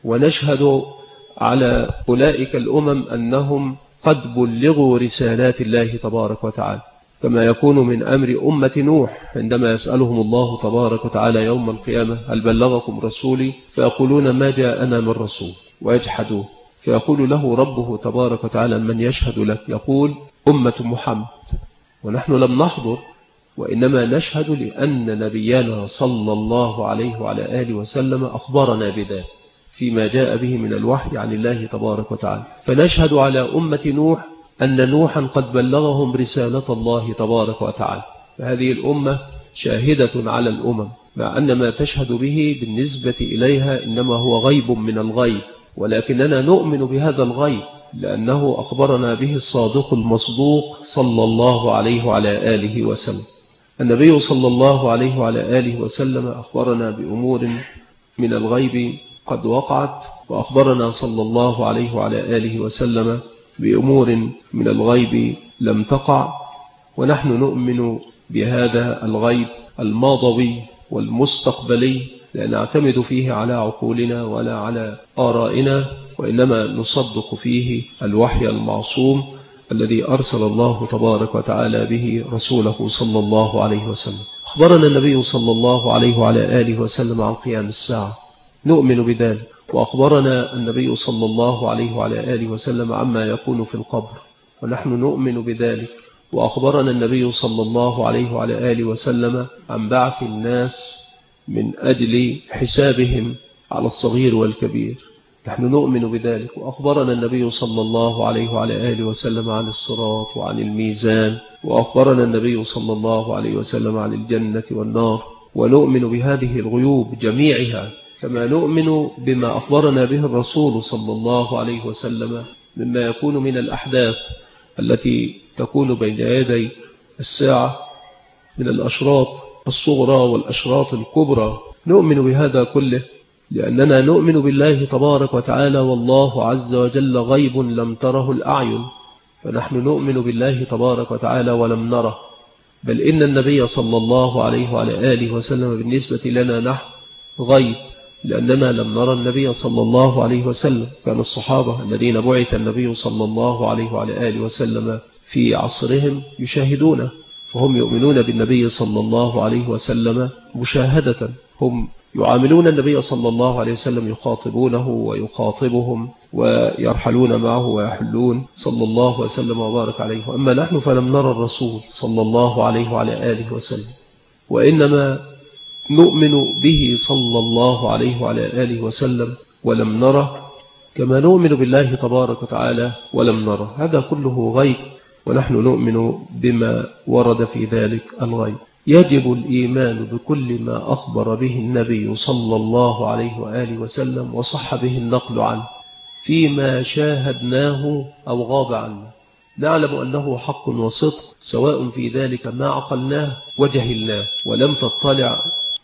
ونشهد على أولئك الأمم أنهم قد بلغوا رسالات الله تبارك وتعالى، كما يكون من أمر أمة نوح عندما يسألهم الله تبارك وتعالى يوم القيامة: هل بلغكم رسولي؟ فيقولون: ما جاءنا من رسول، ويجحدون. فيقول له ربه تبارك وتعالى: من يشهد لك؟ يقول: أمة محمد. ونحن لم نحضر، وإنما نشهد لأن نبينا صلى الله عليه وعلى آله وسلم أخبرنا بذلك. فيما جاء به من الوحي عن الله تبارك وتعالى. فنشهد على أمة نوح أن نوحا قد بلغهم رسالة الله تبارك وتعالى، فهذه الأمة شاهدة على الأمم، مع أن ما تشهد به بالنسبة إليها إنما هو غيب من الغيب، ولكننا نؤمن بهذا الغيب لأنه أخبرنا به الصادق المصدوق صلى الله عليه وعلى آله وسلم. النبي صلى الله عليه وعلى آله وسلم أخبرنا بأمور من الغيب قد وقعت، وأخبرنا صلى الله عليه وعلى آله وسلم بأمور من الغيب لم تقع، ونحن نؤمن بهذا الغيب الماضي والمستقبلي، لا نعتمد فيه على عقولنا ولا على آرائنا، وإنما نصدق فيه الوحي المعصوم الذي أرسل الله تبارك وتعالى به رسوله صلى الله عليه وسلم. أخبرنا النبي صلى الله عليه وعلى آله وسلم عن قيام الساعة، نؤمن بذلك. وأخبرنا النبي صلى الله عليه وعلى آله وسلم عما يكون في القبر، ونحن نؤمن بذلك. وأخبرنا النبي صلى الله عليه وعلى آله وسلم عن بعث الناس من أجل حسابهم على الصغير والكبير، نحن نؤمن بذلك. وأخبرنا النبي صلى الله عليه وعلى آله وسلم عن الصراط وعن الميزان، وأخبرنا النبي صلى الله عليه وسلم عن الجنة والنار، ونؤمن بهذه الغيوب جميعها كما نؤمن بما أخبرنا به الرسول صلى الله عليه وسلم مما يكون من الأحداث التي تكون بين يدي الساعة من الأشراط الصغرى والأشراط الكبرى. نؤمن بهذا كله لأننا نؤمن بالله تبارك وتعالى، والله عز وجل غيب لم تره الأعين، فنحن نؤمن بالله تبارك وتعالى ولم نره، بل إن النبي صلى الله عليه وعلى آله وسلم بالنسبة لنا نحن غيب، لأننا لم نرى النبي صلى الله عليه وسلم. كان الصحابة الذين بعث النبي صلى الله عليه وعلى آله وسلم في عصرهم يشاهدونه، فهم يؤمنون بالنبي صلى الله عليه وسلم مشاهدة، هم يعاملون النبي صلى الله عليه وسلم، يخاطبونه ويخاطبهم ويرحلون معه ويحلون صلى الله وسلم وبارك عليه. أما نحن فلم نرى الرسول صلى الله عليه وعلى آله وسلم، وإنما نؤمن به صلى الله عليه وعلى آله وسلم ولم نره، كما نؤمن بالله تبارك وتعالى ولم نره. هذا كله غيب، ونحن نؤمن بما ورد في ذلك الغيب. يجب الإيمان بكل ما أخبر به النبي صلى الله عليه وآله وسلم وصح به النقل عنه فيما شاهدناه أو غاب عنا، نعلم أنه حق وصدق، سواء في ذلك ما عقلناه وجهلناه ولم تطلع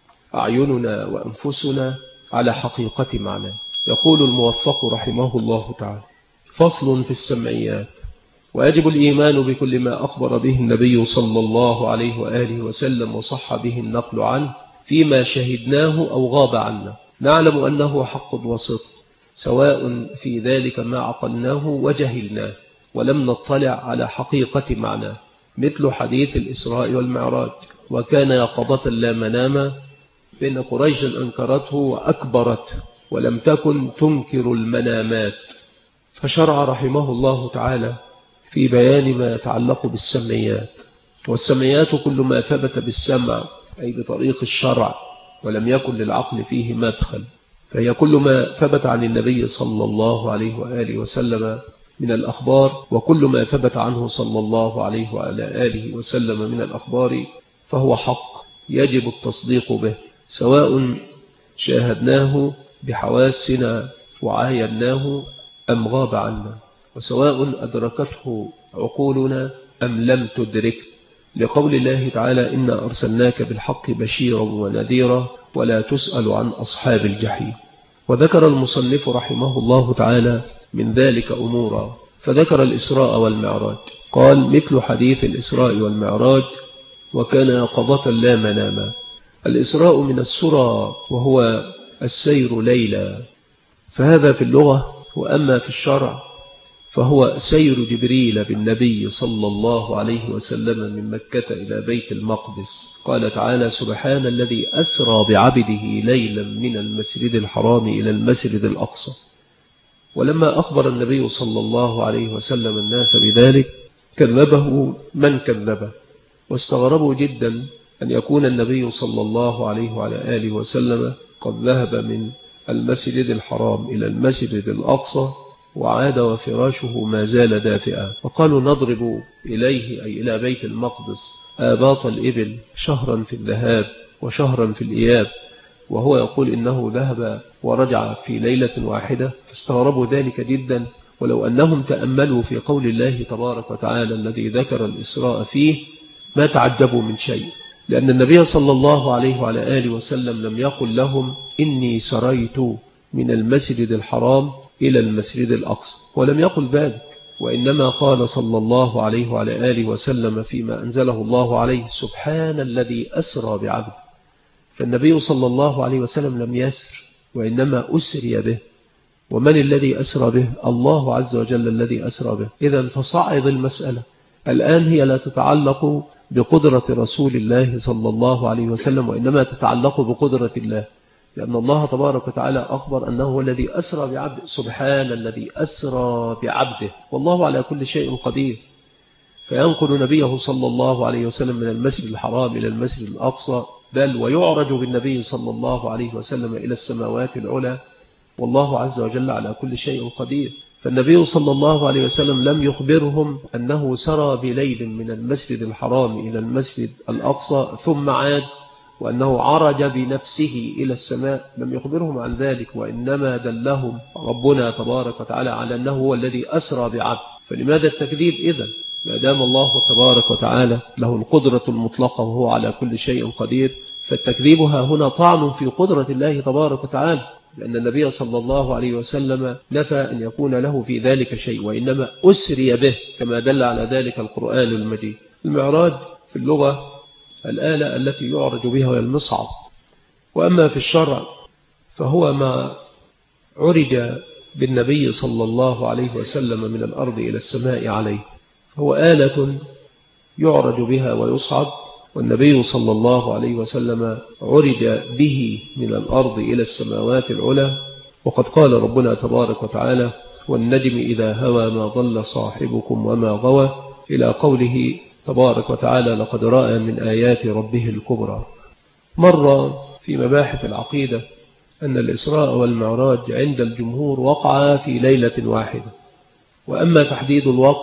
أعيننا وأنفسنا على حقيقة معناه. يقول الموفق رحمه الله تعالى: فصل في السمعيات. ويجب الإيمان بكل ما أخبر به النبي صلى الله عليه وآله وسلم وصح به النقل عنه فيما شهدناه أو غاب عنا، نعلم أنه حق وصدق، سواء في ذلك ما عقلناه وجهلناه ولم نطلع على حقيقة معناه، مثل حديث الإسراء والمعراج. وكان يقظة لا منام، بين قريش أنكرته وأكبرته ولم تكن تنكر المنامات. فشرع رحمه الله تعالى في بيان ما يتعلق بالسمعيات. والسمعيات كل ما ثبت بالسمع أي بطريق الشرع ولم يكن للعقل فيه مدخل، فهي كل ما ثبت عن النبي صلى الله عليه وآله وسلم من الأخبار، وكل ما ثبت عنه صلى الله عليه وعلى آله وسلم من الأخبار فهو حق يجب التصديق به، سواء شاهدناه بحواسنا وعايناه أم غاب عنا، وسواء أدركته عقولنا أم لم تدرك، لقول الله تعالى: إنا أرسلناك بالحق بشيرا ونذيرا ولا تسأل عن أصحاب الجحيم. وذكر المصنف رحمه الله تعالى من ذلك أمورا، فذكر الإسراء والمعراج، قال: مثل حديث الإسراء والمعراج وكان يقظة لا مناما. الإسراء من السرى وهو السير ليلا، فهذا في اللغة، وأما في الشرع فهو سير جبريل بالنبي صلى الله عليه وسلم من مكة إلى بيت المقدس. قال تعالى: سبحان الذي أسرى بعبده ليلا من المسجد الحرام إلى المسجد الأقصى. ولما أخبر النبي صلى الله عليه وسلم الناس بذلك كذبه من كذبه، واستغربوا جدا أن يكون النبي صلى الله عليه وعلى آله وسلم قد ذهب من المسجد الحرام إلى المسجد الأقصى وعاد وفراشه ما زال دافئا، فقالوا نضرب إليه أي إلى بيت المقدس آباط الإبل شهرا في الذهاب وشهرا في الإياب، وهو يقول إنه ذهب ورجع في ليلة واحدة، فاستغربوا ذلك جدا. ولو أنهم تأملوا في قول الله تبارك وتعالى الذي ذكر الإسراء فيه ما تعجبوا من شيء، لأن النبي صلى الله عليه وعلى آله وسلم لم يقل لهم إني سريت من المسجد الحرام إلى المسجد الأقصى، ولم يقل ذلك، وإنما قال صلى الله عليه وعلى آله وسلم فيما أنزله الله عليه سبحان الذي أسرى بعبده. فالنبي صلى الله عليه وسلم لم يسر، وإنما أسري به. ومن الذي أسرى به؟ الله عز وجل الذي أسرى به. إذن فصعد المسألة الآن هي لا تتعلق بقدرة رسول الله صلى الله عليه وسلم، وإنما تتعلق بقدرة الله، لأن الله تبارك وتعالى أخبر أنه هو الذي أسرى بعبده. سبحان الذي أسرى بعبده، والله على كل شيء قدير. فينقل نبيه صلى الله عليه وسلم من المسجد الحرام إلى المسجد الأقصى، بل ويعرج بالنبي صلى الله عليه وسلم إلى السماوات العلى، والله عز وجل على كل شيء قدير. فالنبي صلى الله عليه وسلم لم يخبرهم أنه سرى بليل من المسجد الحرام إلى المسجد الأقصى ثم عاد، وأنه عرج بنفسه إلى السماء، لم يخبرهم عن ذلك، وإنما دلهم ربنا تبارك وتعالى على أنه هو الذي أسرى بعبد. فلماذا التكذيب إذن؟ ما دام الله تبارك وتعالى له القدرة المطلقة وهو على كل شيء قدير، فالتكذيب ها هنا طعن في قدرة الله تبارك وتعالى، لأن النبي صلى الله عليه وسلم نفى أن يكون له في ذلك شيء، وإنما أسري به كما دل على ذلك القرآن المجيد. المعراج في اللغة الآلة التي يعرج بها والمصعد، وأما في الشرع فهو ما عرج بالنبي صلى الله عليه وسلم من الأرض إلى السماء عليه، هو آلة يعرج بها ويصعد، والنبي صلى الله عليه وسلم عرج به من الأرض إلى السماوات العلى. وقد قال ربنا تبارك وتعالى والنجم إذا هوى ما ضل صاحبكم وما غوى، إلى قوله تبارك وتعالى لقد رأى من آيات ربه الكبرى. مر في مباحث العقيدة أن الإسراء والمعراج عند الجمهور وقع في ليلة واحدة، وأما تحديد الوقت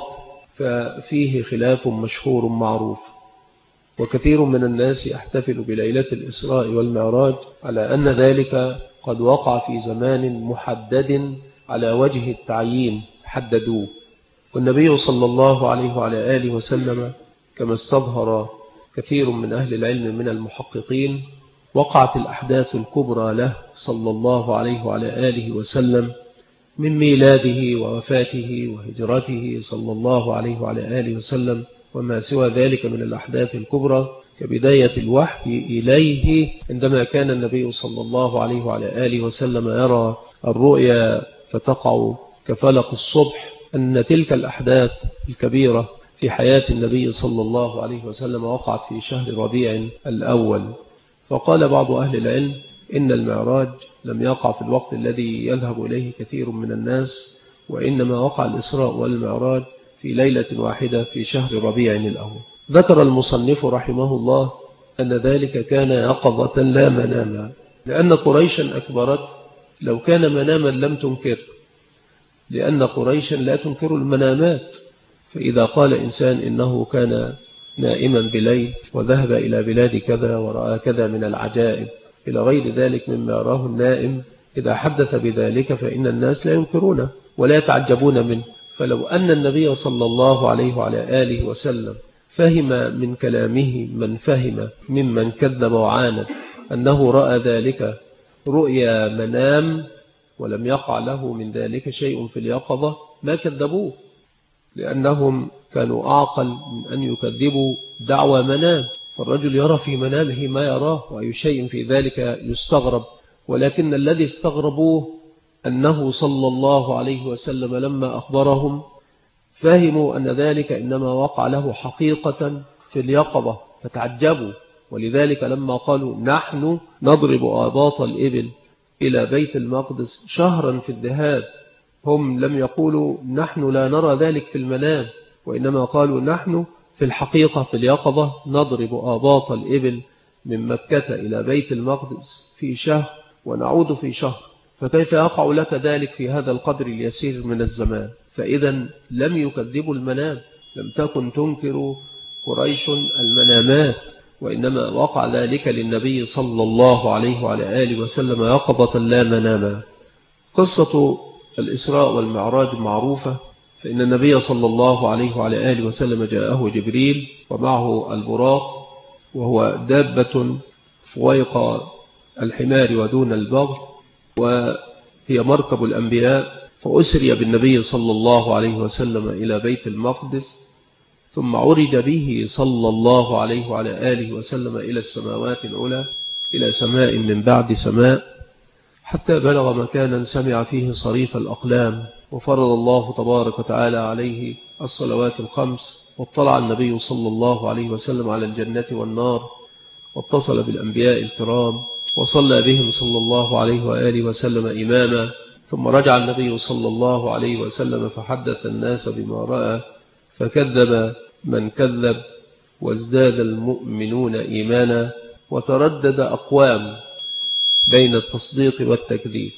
ففيه خلاف مشهور معروف، وكثير من الناس يحتفل بليلة الإسراء والمعراج على أن ذلك قد وقع في زمان محدد على وجه التعيين حددوه. والنبي صلى الله عليه وعلى آله وسلم كما استظهر كثير من أهل العلم من المحققين وقعت الأحداث الكبرى له صلى الله عليه وعلى آله وسلم من ميلاده ووفاته وهجرته صلى الله عليه وعلى آله وسلم، وما سوى ذلك من الأحداث الكبرى كبداية الوحي إليه عندما كان النبي صلى الله عليه وعلى آله وسلم يرى الرؤيا فتقع كفلق الصبح، أن تلك الأحداث الكبيرة في حياة النبي صلى الله عليه وسلم وقعت في شهر ربيع الأول. فقال بعض أهل العلم إن المعراج لم يقع في الوقت الذي يذهب إليه كثير من الناس، وإنما وقع الإسراء والمعراج في ليلة واحدة في شهر ربيع الأول. ذكر المصنف رحمه الله أن ذلك كان يقظة لا مناما، لأن قريشا أكبرت، لو كان مناما لم تنكر، لأن قريشا لا تنكر المنامات. فإذا قال إنسان إنه كان نائما بليل وذهب إلى بلاد كذا ورأى كذا من العجائب إلى غير ذلك مما يراه النائم، إذا حدث بذلك فإن الناس لا ينكرونه ولا يتعجبون منه. فلو أن النبي صلى الله عليه وعلى آله وسلم فهم من كلامه من فهم ممن كذب وعاند أنه رأى ذلك رؤيا منام ولم يقع له من ذلك شيء في اليقظة ما كذبوه، لأنهم كانوا أعقل من أن يكذبوا دعوى منام. فالرجل يرى في منامه ما يراه، وأي شيء في ذلك يستغرب. ولكن الذي استغربوه أنه صلى الله عليه وسلم لما أخبرهم فهموا أن ذلك إنما وقع له حقيقة في اليقظة فتعجبوا. ولذلك لما قالوا نحن نضرب آباط الإبل إلى بيت المقدس شهرا في الذهاب، هم لم يقولوا نحن لا نرى ذلك في المنام، وإنما قالوا نحن في الحقيقة في اليقظة نضرب آباط الإبل من مكة إلى بيت المقدس في شهر ونعود في شهر. فكيف يقع لك ذلك في هذا القدر اليسير من الزمان؟ فإذا لم يكذبوا المنام، لم تكن تنكر قريش المنامات، وإنما وقع ذلك للنبي صلى الله عليه وعلى آله وسلم يقظة لا مناما. قصة الإسراء والمعراج معروفة، فإن النبي صلى الله عليه وعلى آله وسلم جاءه جبريل ومعه البراق، وهو دابة فويق الحمار ودون البغل، وهي مركب الأنبياء. فأسري بالنبي صلى الله عليه وسلم إلى بيت المقدس، ثم عرج به صلى الله عليه وعلى آله وسلم إلى السماوات العلى، إلى سماء من بعد سماء، حتى بلغ مكانا سمع فيه صريف الأقلام، وفرض الله تبارك وتعالى عليه الصلوات الخمس، واطلع النبي صلى الله عليه وسلم على الجنة والنار، واتصل بالأنبياء الكرام، وصلى بهم صلى الله عليه وآله وسلم إماما. ثم رجع النبي صلى الله عليه وسلم فحدث الناس بما رأى، فكذب من كذب، وازداد المؤمنون إيمانا، وتردد أقوام بين التصديق والتكذيب.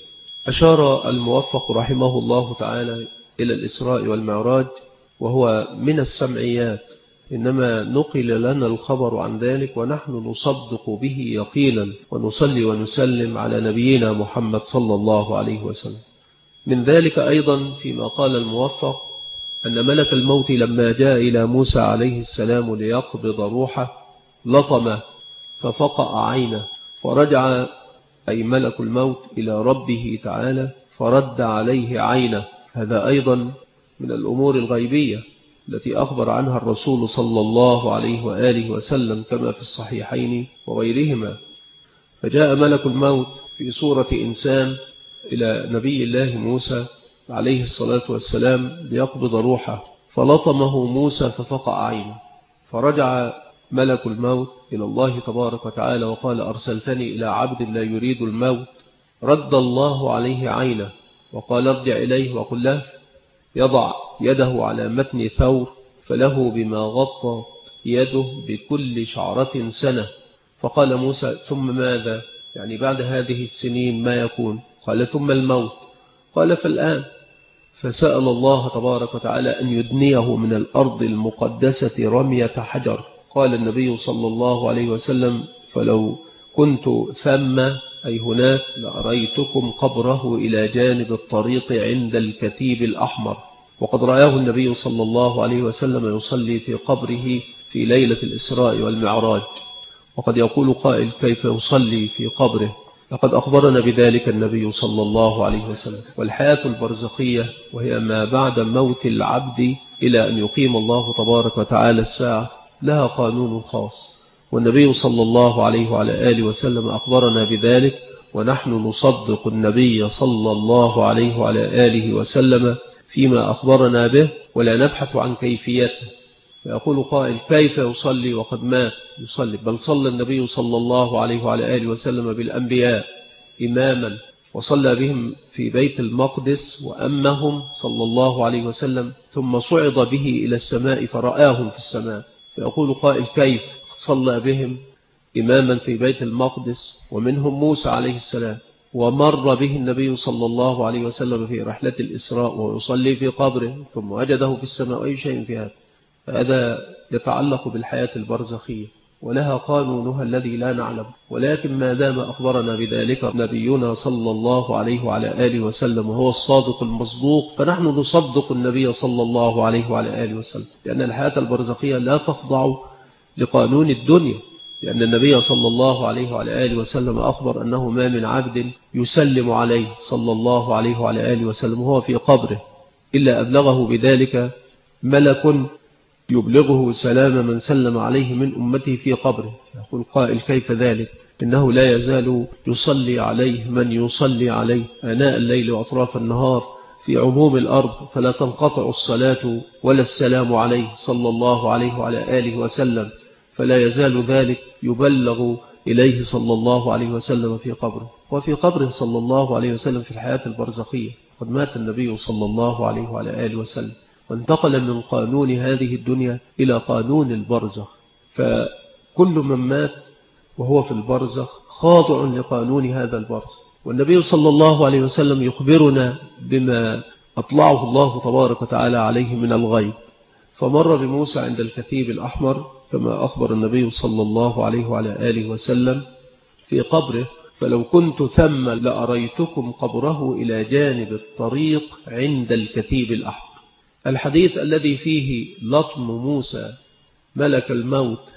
أشار الموفق رحمه الله تعالى إلى الإسراء والمعراج، وهو من السمعيات، إنما نقل لنا الخبر عن ذلك ونحن نصدق به يقينا، ونصلي ونسلم على نبينا محمد صلى الله عليه وسلم. من ذلك أيضا فيما قال الموفق أن ملك الموت لما جاء إلى موسى عليه السلام ليقبض روحه لطمه ففقأ عينه، فرجع أي ملك الموت إلى ربه تعالى فرد عليه عينه. هذا أيضا من الأمور الغيبية التي أخبر عنها الرسول صلى الله عليه وآله وسلم كما في الصحيحين وغيرهما. فجاء ملك الموت في صورة إنسان إلى نبي الله موسى عليه الصلاة والسلام ليقبض روحه، فلطمه موسى ففقأ عينه، فرجع ملك الموت إلى الله تبارك وتعالى وقال: أرسلتني إلى عبد لا يريد الموت. رد الله عليه عينه وقال: ارجع إليه وقل له يضع يده على متن ثور، فله بما غطى يده بكل شعرة سنة. فقال موسى: ثم ماذا؟ يعني بعد هذه السنين ما يكون؟ قال: ثم الموت. قال: فالآن. فسأل الله تبارك وتعالى أن يدنيه من الأرض المقدسة رمية حجر. قال النبي صلى الله عليه وسلم: فلو كنت ثم أي هناك لأريتكم قبره إلى جانب الطريق عند الكتيب الأحمر. وقد رآه النبي صلى الله عليه وسلم يصلي في قبره في ليلة الإسراء والمعراج. وقد يقول قائل: كيف يصلي في قبره؟ لقد أخبرنا بذلك النبي صلى الله عليه وسلم. والحياة البرزخية وهي ما بعد موت العبد إلى أن يقيم الله تبارك وتعالى الساعة لها قانون خاص، والنبي صلى الله عليه وعلى آله وسلم أخبرنا بذلك، ونحن نصدق النبي صلى الله عليه وعلى آله وسلم فيما أخبرنا به، ولا نبحث عن كيفيته. فيقول قائل: كيف يصلي وقد مات؟ يصلي، بل صلى النبي صلى الله عليه وعلى آله وسلم بالأنبياء إماما، وصلى بهم في بيت المقدس وأمهم صلى الله عليه وسلم، ثم صعد به إلى السماء فرآهم في السماء. فيقول قائل: كيف صلى بهم إماما في بيت المقدس ومنهم موسى عليه السلام، ومر به النبي صلى الله عليه وسلم في رحلة الإسراء ويصلي في قبره ثم وجده في السماء؟ أي شيء في هذا؟ هذا يتعلق بالحياة البرزخية ولها قانونها الذي لا نعلم. ولكن ما دام أخبرنا بذلك نبينا صلى الله عليه وعلى آله وسلم وهو الصادق المصدوق، فنحن نصدق النبي صلى الله عليه وعلى آله وسلم، لأن الحياة البرزخية لا تخضع لقانون الدنيا، لأن النبي صلى الله عليه وعلى آله وسلم أخبر أنه ما من عبد يسلم عليه صلى الله عليه وعلى آله وسلم وهو في قبره إلا أبلغه بذلك ملك يبلغه سلام من سلم عليه من أمته في قبره. يقول قائل: كيف ذلك؟ إنه لا يزال يصلي عليه من يصلي عليه آناء الليل وأطراف النهار في عموم الأرض، فلا تنقطع الصلاة ولا السلام عليه صلى الله عليه وعلى آله وسلم، فلا يزال ذلك يبلغ إليه صلى الله عليه وسلم في قبره. وفي قبره صلى الله عليه وسلم في الحياة البرزخية قد مات النبي صلى الله عليه وعلى آله وسلم، وانتقل من قانون هذه الدنيا إلى قانون البرزخ. فكل من مات وهو في البرزخ خاضع لقانون هذا البرزخ، والنبي صلى الله عليه وسلم يخبرنا بما أطلعه الله تبارك وتعالى عليه من الغيب. فمر بموسى عند الكثيب الأحمر كما أخبر النبي صلى الله عليه وعلى آله وسلم في قبره: فلو كنت ثم لأريتكم قبره إلى جانب الطريق عند الكثيب الأحمر. الحديث الذي فيه لطم موسى ملك الموت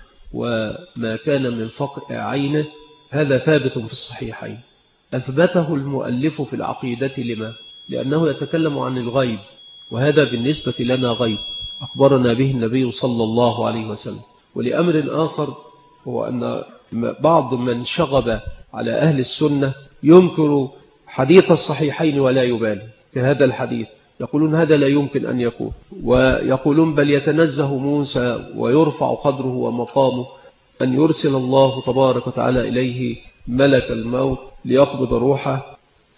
وما كان من فقع عينه هذا ثابت في الصحيحين، أثبته المؤلف في العقيدة. لما؟ لأنه يتكلم عن الغيب، وهذا بالنسبة لنا غيب أخبرنا به النبي صلى الله عليه وسلم. ولأمر آخر هو أن بعض من شغب على أهل السنة ينكر حديث الصحيحين ولا يبالي كهذا الحديث، يقولون هذا لا يمكن أن يكون، ويقولون بل يتنزه موسى ويرفع قدره ومقامه أن يرسل الله تبارك وتعالى إليه ملك الموت ليقبض روحه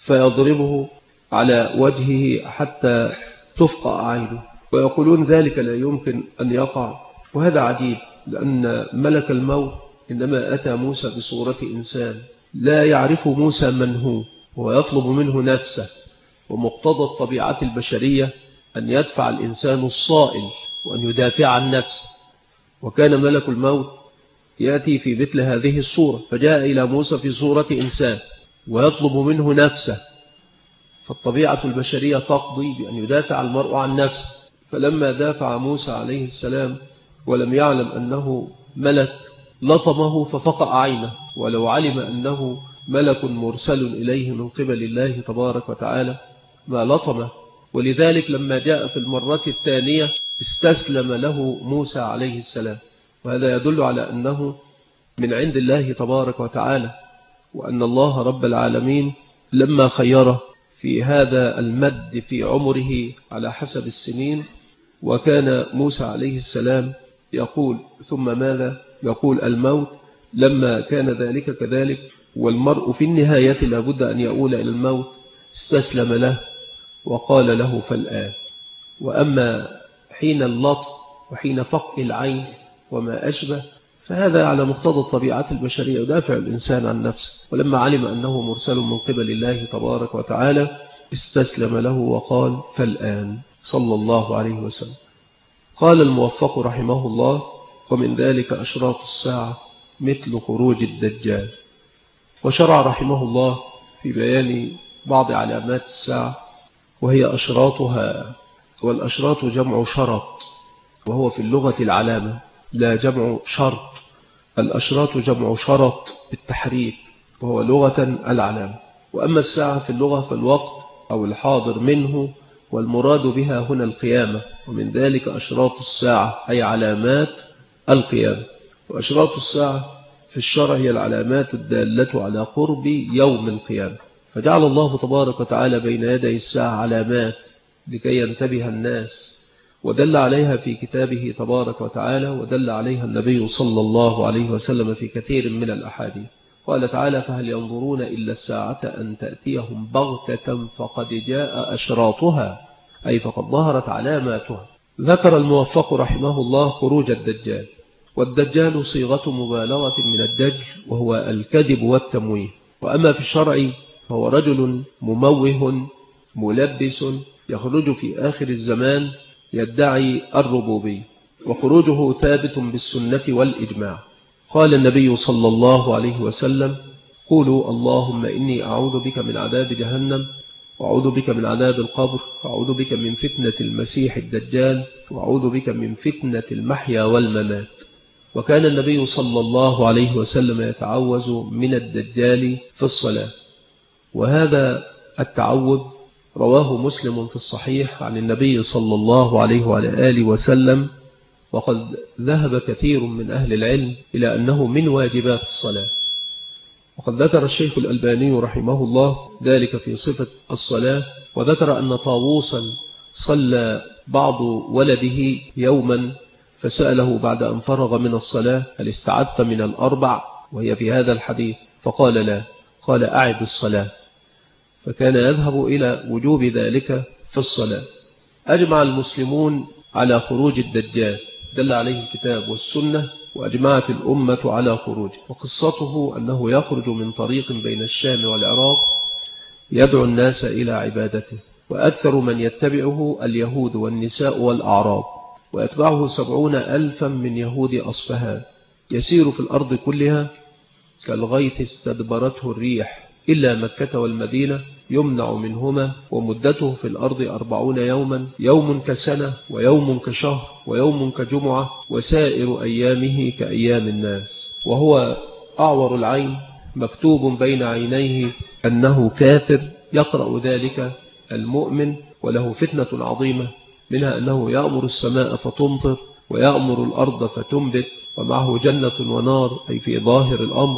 فيضربه على وجهه حتى تفقع عينه، ويقولون ذلك لا يمكن أن يقع. وهذا عجيب، لأن ملك الموت إنما أتى موسى بصورة إنسان، لا يعرف موسى من هو، ويطلب منه نفسه، ومقتضى الطبيعة البشرية أن يدفع الإنسان الصائل وأن يدافع عن نفسه. وكان ملك الموت يأتي في مثل هذه الصورة، فجاء إلى موسى في صورة إنسان ويطلب منه نفسه، فالطبيعة البشرية تقضي بأن يدافع المرء عن نفسه. فلما دافع موسى عليه السلام ولم يعلم أنه ملك لطمه ففقع عينه، ولو علم أنه ملك مرسل إليه من قبل الله تبارك وتعالى ما لطمه. ولذلك لما جاء في المرة الثانية استسلم له موسى عليه السلام، وهذا يدل على أنه من عند الله تبارك وتعالى، وأن الله رب العالمين لما خيره في هذا المد في عمره على حسب السنين، وكان موسى عليه السلام يقول ثم ماذا؟ يقول الموت. لما كان ذلك كذلك والمرء في النهاية لابد أن يؤول إلى الموت استسلم له وقال له فالآن. وأما حين اللطم وحين فقع العين وما أشبه فهذا على مقتضى الطبيعة البشرية يدافع الإنسان عن نفسه، ولما علم أنه مرسل من قبل الله تبارك وتعالى استسلم له وقال فالآن صلى الله عليه وسلم. قال الموفق رحمه الله: ومن ذلك أشراط الساعة مثل خروج الدجال. وشرع رحمه الله في بيان بعض علامات الساعة وهي أشراطها، والأشراط جمع شرط، وهو في اللغة العلامة لا جمع شرط. الأشراط جمع شرط بالتحريك، وهو لغة العلامة. وأما الساعة في اللغة فالوقت أو الحاضر منه، والمراد بها هنا القيامة. ومن ذلك أشراط الساعة أي علامات القيامة. وأشراط الساعة في الشرع هي العلامات الدالة على قرب يوم القيامة، فجعل الله تبارك وتعالى بين يدي الساعة علامات لكي ينتبه الناس، ودل عليها في كتابه تبارك وتعالى، ودل عليها النبي صلى الله عليه وسلم في كثير من الأحاديث. قال تعالى: فهل ينظرون إلا الساعة أن تأتيهم بغتة فقد جاء أشراطها، أي فقد ظهرت علاماتها. ذكر الموفق رحمه الله خروج الدجال. والدجال صيغة مبالغة من الدجل، وهو الكذب والتمويه. وأما في الشرع فهو رجل مموه ملبس يخرج في آخر الزمان يدعي الربوبية، وخروجه ثابت بالسنة والإجماع. قال النبي صلى الله عليه وسلم: قولوا اللهم إني أعوذ بك من عذاب جهنم، وأعوذ بك من عذاب القبر، وأعوذ بك من فتنة المسيح الدجال، وأعوذ بك من فتنة المحيا والممات. وكان النبي صلى الله عليه وسلم يتعوذ من الدجال في الصلاة. وهذا التعوذ رواه مسلم في الصحيح عن النبي صلى الله عليه وعلى آله وسلم، وقد ذهب كثير من أهل العلم إلى أنه من واجبات الصلاة. وقد ذكر الشيخ الألباني رحمه الله ذلك في صفة الصلاة، وذكر أن طاووسا صلى بعض ولده يوما فسأله بعد أن فرغ من الصلاة: هل استعدت من الأربع؟ وهي في هذا الحديث، فقال لا، قال أعد الصلاة. فكان يذهب إلى وجوب ذلك في الصلاة. أجمع المسلمون على خروج الدجال، دل عليه الكتاب والسنة، وأجمعت الأمة على خروجه. وقصته أنه يخرج من طريق بين الشام والعراق يدعو الناس إلى عبادته، وأكثر من يتبعه اليهود والنساء والأعراب، ويتبعه 70,000 من يهود أصفهان، يسير في الأرض كلها كالغيث استدبرته الريح إلا مكة والمدينة يمنع منهما، ومدته في الأرض 40 يوما، يوم كسنة ويوم كشهر ويوم كجمعة، وسائر أيامه كأيام الناس. وهو أعور العين مكتوب بين عينيه أنه كافر، يقرأ ذلك المؤمن، وله فتنة عظيمة، منها أنه يأمر السماء فتمطر ويأمر الأرض فتنبت، ومعه جنة ونار، أي في ظاهر الأمر،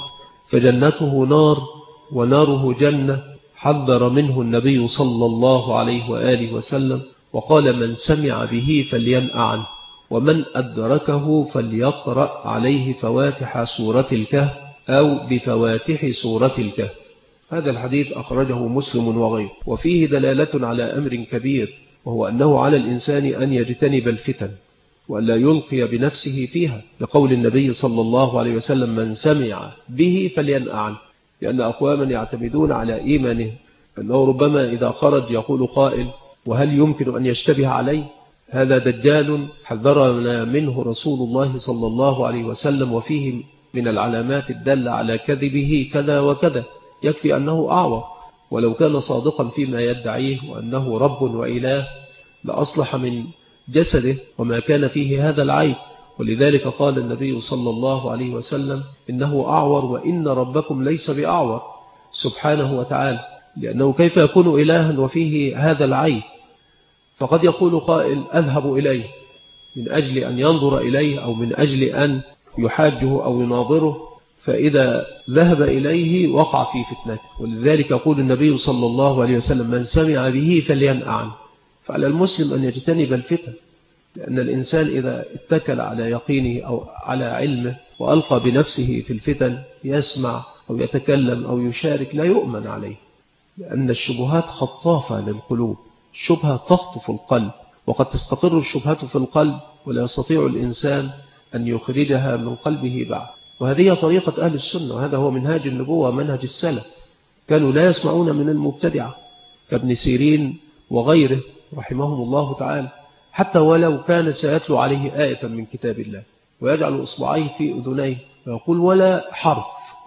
فجنته نار وناره جنة، حذر منه النبي صلى الله عليه وآله وسلم، وقال: من سمع به فلينأ عنه، ومن أدركه فليقرأ عليه فواتح سورة الكهف أو بفواتح سورة الكهف. هذا الحديث أخرجه مسلم وغيره، وفيه دلالة على أمر كبير، وهو أنه على الإنسان أن يجتنب الفتن وألا يلقي بنفسه فيها، لقول النبي صلى الله عليه وسلم: من سمع به فلينأ عنه، لأن أقواما يعتمدون على إيمانه، أنه ربما إذا خرج يقول قائل: وهل يمكن أن يشتبه عليه؟ هذا دجال حذرنا منه رسول الله صلى الله عليه وسلم، وفيه من العلامات الدالة على كذبه كذا وكذا، يكفي أنه أعور، ولو كان صادقا فيما يدعيه وأنه رب وإله لأصلح من جسده وما كان فيه هذا العيب. ولذلك قال النبي صلى الله عليه وسلم: إنه أعور وإن ربكم ليس بأعور سبحانه وتعالى، لأنه كيف يكون إلها وفيه هذا العيب؟ فقد يقول قائل: أذهب إليه من أجل أن ينظر إليه، أو من أجل أن يحاجه أو يناظره، فإذا ذهب إليه وقع في فتنته. ولذلك يقول النبي صلى الله عليه وسلم: من سمع به فلينأ عنه. فعلى المسلم أن يجتنب الفتن، لأن الإنسان إذا اتكل على يقينه أو على علمه وألقى بنفسه في الفتن، يسمع أو يتكلم أو يشارك، لا يؤمن عليه، لأن الشبهات خطافة للقلوب، الشبهة تخطف القلب، وقد تستقر الشبهة في القلب ولا يستطيع الإنسان أن يخرجها من قلبه بعد. وهذه طريقة أهل السنة، وهذا هو منهاج النبوة منهج السلف، كانوا لا يسمعون من المبتدعة كابن سيرين وغيره رحمهم الله تعالى، حتى ولو كان سيتلو عليه آية من كتاب الله ويجعل إصبعيه في أذنيه ويقول ولا حرف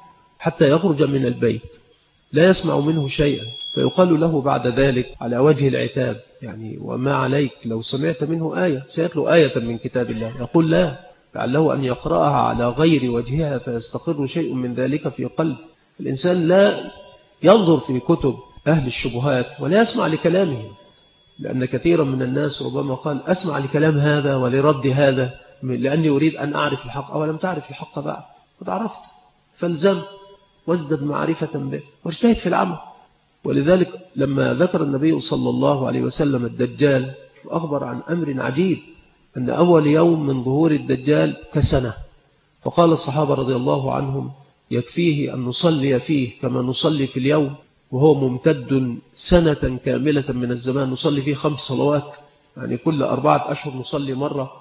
حتى يخرج من البيت، لا يسمع منه شيئا، فيقال له بعد ذلك على وجه العتاب: يعني وما عليك لو سمعت منه آية، سيتلو آية من كتاب الله، يقول لا، لعله أن يقرأها على غير وجهها فيستقر شيء من ذلك في قلب الإنسان. لا ينظر في كتب أهل الشبهات ولا يسمع لكلامهم، لأن كثيرا من الناس ربما قال: أسمع لكلام هذا ولرد هذا لأني أريد أن أعرف الحق. أو لم تعرف الحق بعد، قد عرفت، فالزم وازدد معرفة به واجتهد في العمل. ولذلك لما ذكر النبي صلى الله عليه وسلم الدجال، أخبر عن أمر عجيب، أن أول يوم من ظهور الدجال كسنة، فقال الصحابة رضي الله عنهم: يكفيه أن نصلي فيه كما نصلي في اليوم، وهو ممتد سنة كاملة من الزمان، نصلي فيه 5 صلوات، يعني كل 4 أشهر نصلي مرة.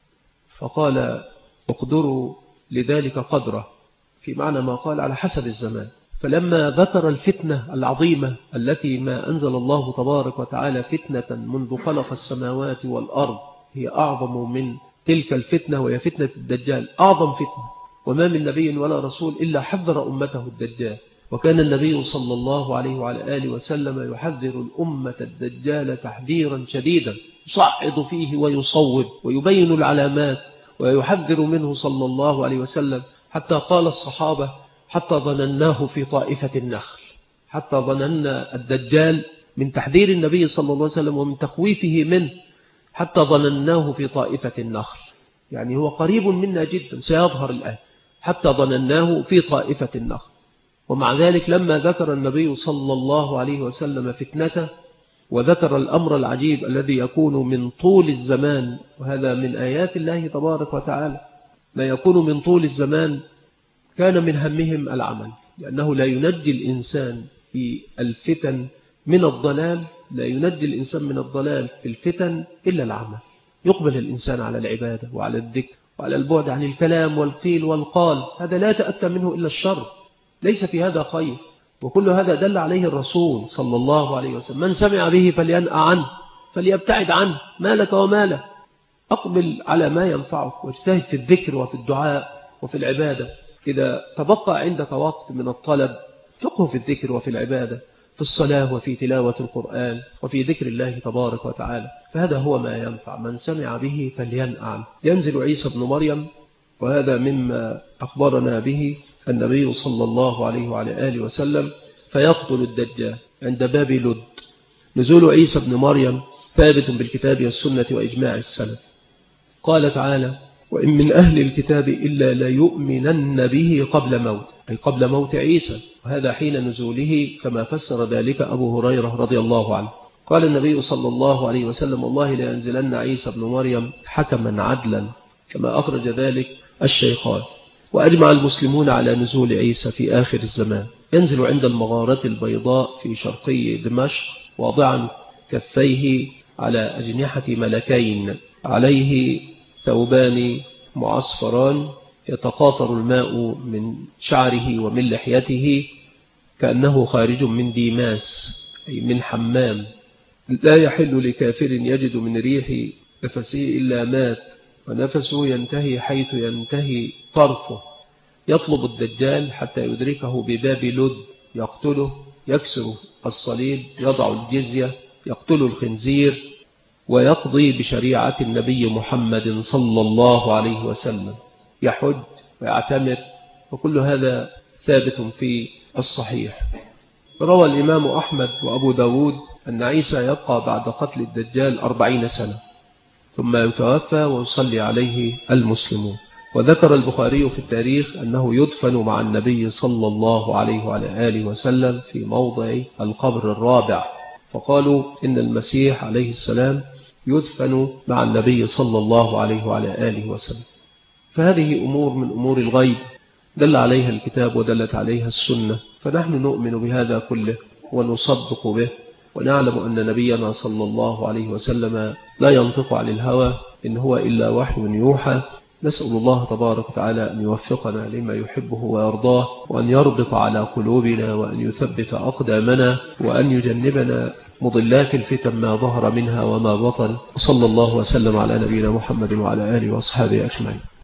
فقال: اقدروا لذلك قدره، في معنى ما قال على حسب الزمان. فلما ذكر الفتنة العظيمة التي ما أنزل الله تبارك وتعالى فتنة منذ خلق السماوات والأرض هي أعظم من تلك الفتنة، وهي فتنة الدجال، أعظم فتنة، وما من نبي ولا رسول إلا حذر أمته الدجال. وكان النبي صلى الله عليه وعلى آله وسلم يحذر الأمة الدجال تحذيرا شديدا، يصعد فيه ويصوب ويبين العلامات ويحذر منه صلى الله عليه وسلم، حتى قال الصحابة: حتى ظنناه في طائفة النخل، حتى ظننا الدجال من تحذير النبي صلى الله عليه وسلم ومن تخويفه منه، حتى ظنناه في طائفة النخل، يعني هو قريب منا جدا سيظهر الآن، حتى ظنناه في طائفة النخل. ومع ذلك لما ذكر النبي صلى الله عليه وسلم فتنته وذكر الأمر العجيب الذي يكون من طول الزمان، وهذا من آيات الله تبارك وتعالى، ما يكون من طول الزمان، كان من همهم العمل، لأنه لا ينجي الإنسان في الفتن من الضلال، لا ينجي الإنسان من الضلال في الفتن إلا العمل. يقبل الإنسان على العبادة وعلى الذكر وعلى البعد عن الكلام والقيل والقال، هذا لا يتأتى منه إلا الشر، ليس في هذا خير. وكل هذا دل عليه الرسول صلى الله عليه وسلم. من سمع به فلينأ عنه، فليبتعد عنه، ما لك وما له. أقبل على ما ينفعك واجتهد في الذكر وفي الدعاء وفي العبادة. إذا تبقى عندك وقت من الطلب فقه في الذكر وفي العبادة، في الصلاة وفي تلاوة القرآن وفي ذكر الله تبارك وتعالى، فهذا هو ما ينفع. من سمع به فلينأ عنه. ينزل عيسى بن مريم، وهذا مما أخبرنا به النبي صلى الله عليه وعلى آله وسلم، فيقتل الدجال عند باب لد. نزول عيسى بن مريم ثابت بالكتاب والسنة وإجماع السلف. قال تعالى: وإن من أهل الكتاب إلا ليؤمنن به قبل موت، أي قبل موت عيسى، وهذا حين نزوله كما فسر ذلك أبو هريرة رضي الله عنه. قال النبي صلى الله عليه وسلم: والله لينزلن عيسى بن مريم حكما عدلا، كما أخرج ذلك الشيخان. وأجمع المسلمون على نزول عيسى في آخر الزمان. ينزل عند المغارة البيضاء في شرقي دمشق، واضعا كفيه على أجنحة ملكين، عليه ثوبان معصفران، يتقاطر الماء من شعره ومن لحيته كأنه خارج من ديماس، أي من حمام. لا يحل لكافر يجد من ريح نفسه إلا مات، ونفسه ينتهي حيث ينتهي طرفه. يطلب الدجال حتى يدركه بباب لد، يقتله، يكسر الصليب، يضع الجزية، يقتل الخنزير، ويقضي بشريعة النبي محمد صلى الله عليه وسلم، يحج ويعتمر، وكل هذا ثابت في الصحيح. روى الإمام أحمد وأبو داود أن عيسى يبقى بعد قتل الدجال 40 سنة ثم يتوفى ويصلي عليه المسلمون. وذكر البخاري في التاريخ أنه يدفن مع النبي صلى الله عليه وعلى آله وسلم في موضع القبر الرابع، فقالوا إن المسيح عليه السلام يدفن مع النبي صلى الله عليه وعلى آله وسلم. فهذه أمور من أمور الغيب دل عليها الكتاب ودلت عليها السنة، فنحن نؤمن بهذا كله ونصدق به، ونعلم أن نبينا صلى الله عليه وسلم لا ينطق عن الهوى، إن هو إلا وحي يوحى. نسأل الله تبارك وتعالى أن يوفقنا لما يحبه ويرضاه، وأن يربط على قلوبنا، وأن يثبت أقدامنا، وأن يجنبنا مضلات الفتن ما ظهر منها وما بطن. وصلى الله وسلم على نبينا محمد وعلى آله وأصحابه أجمعين.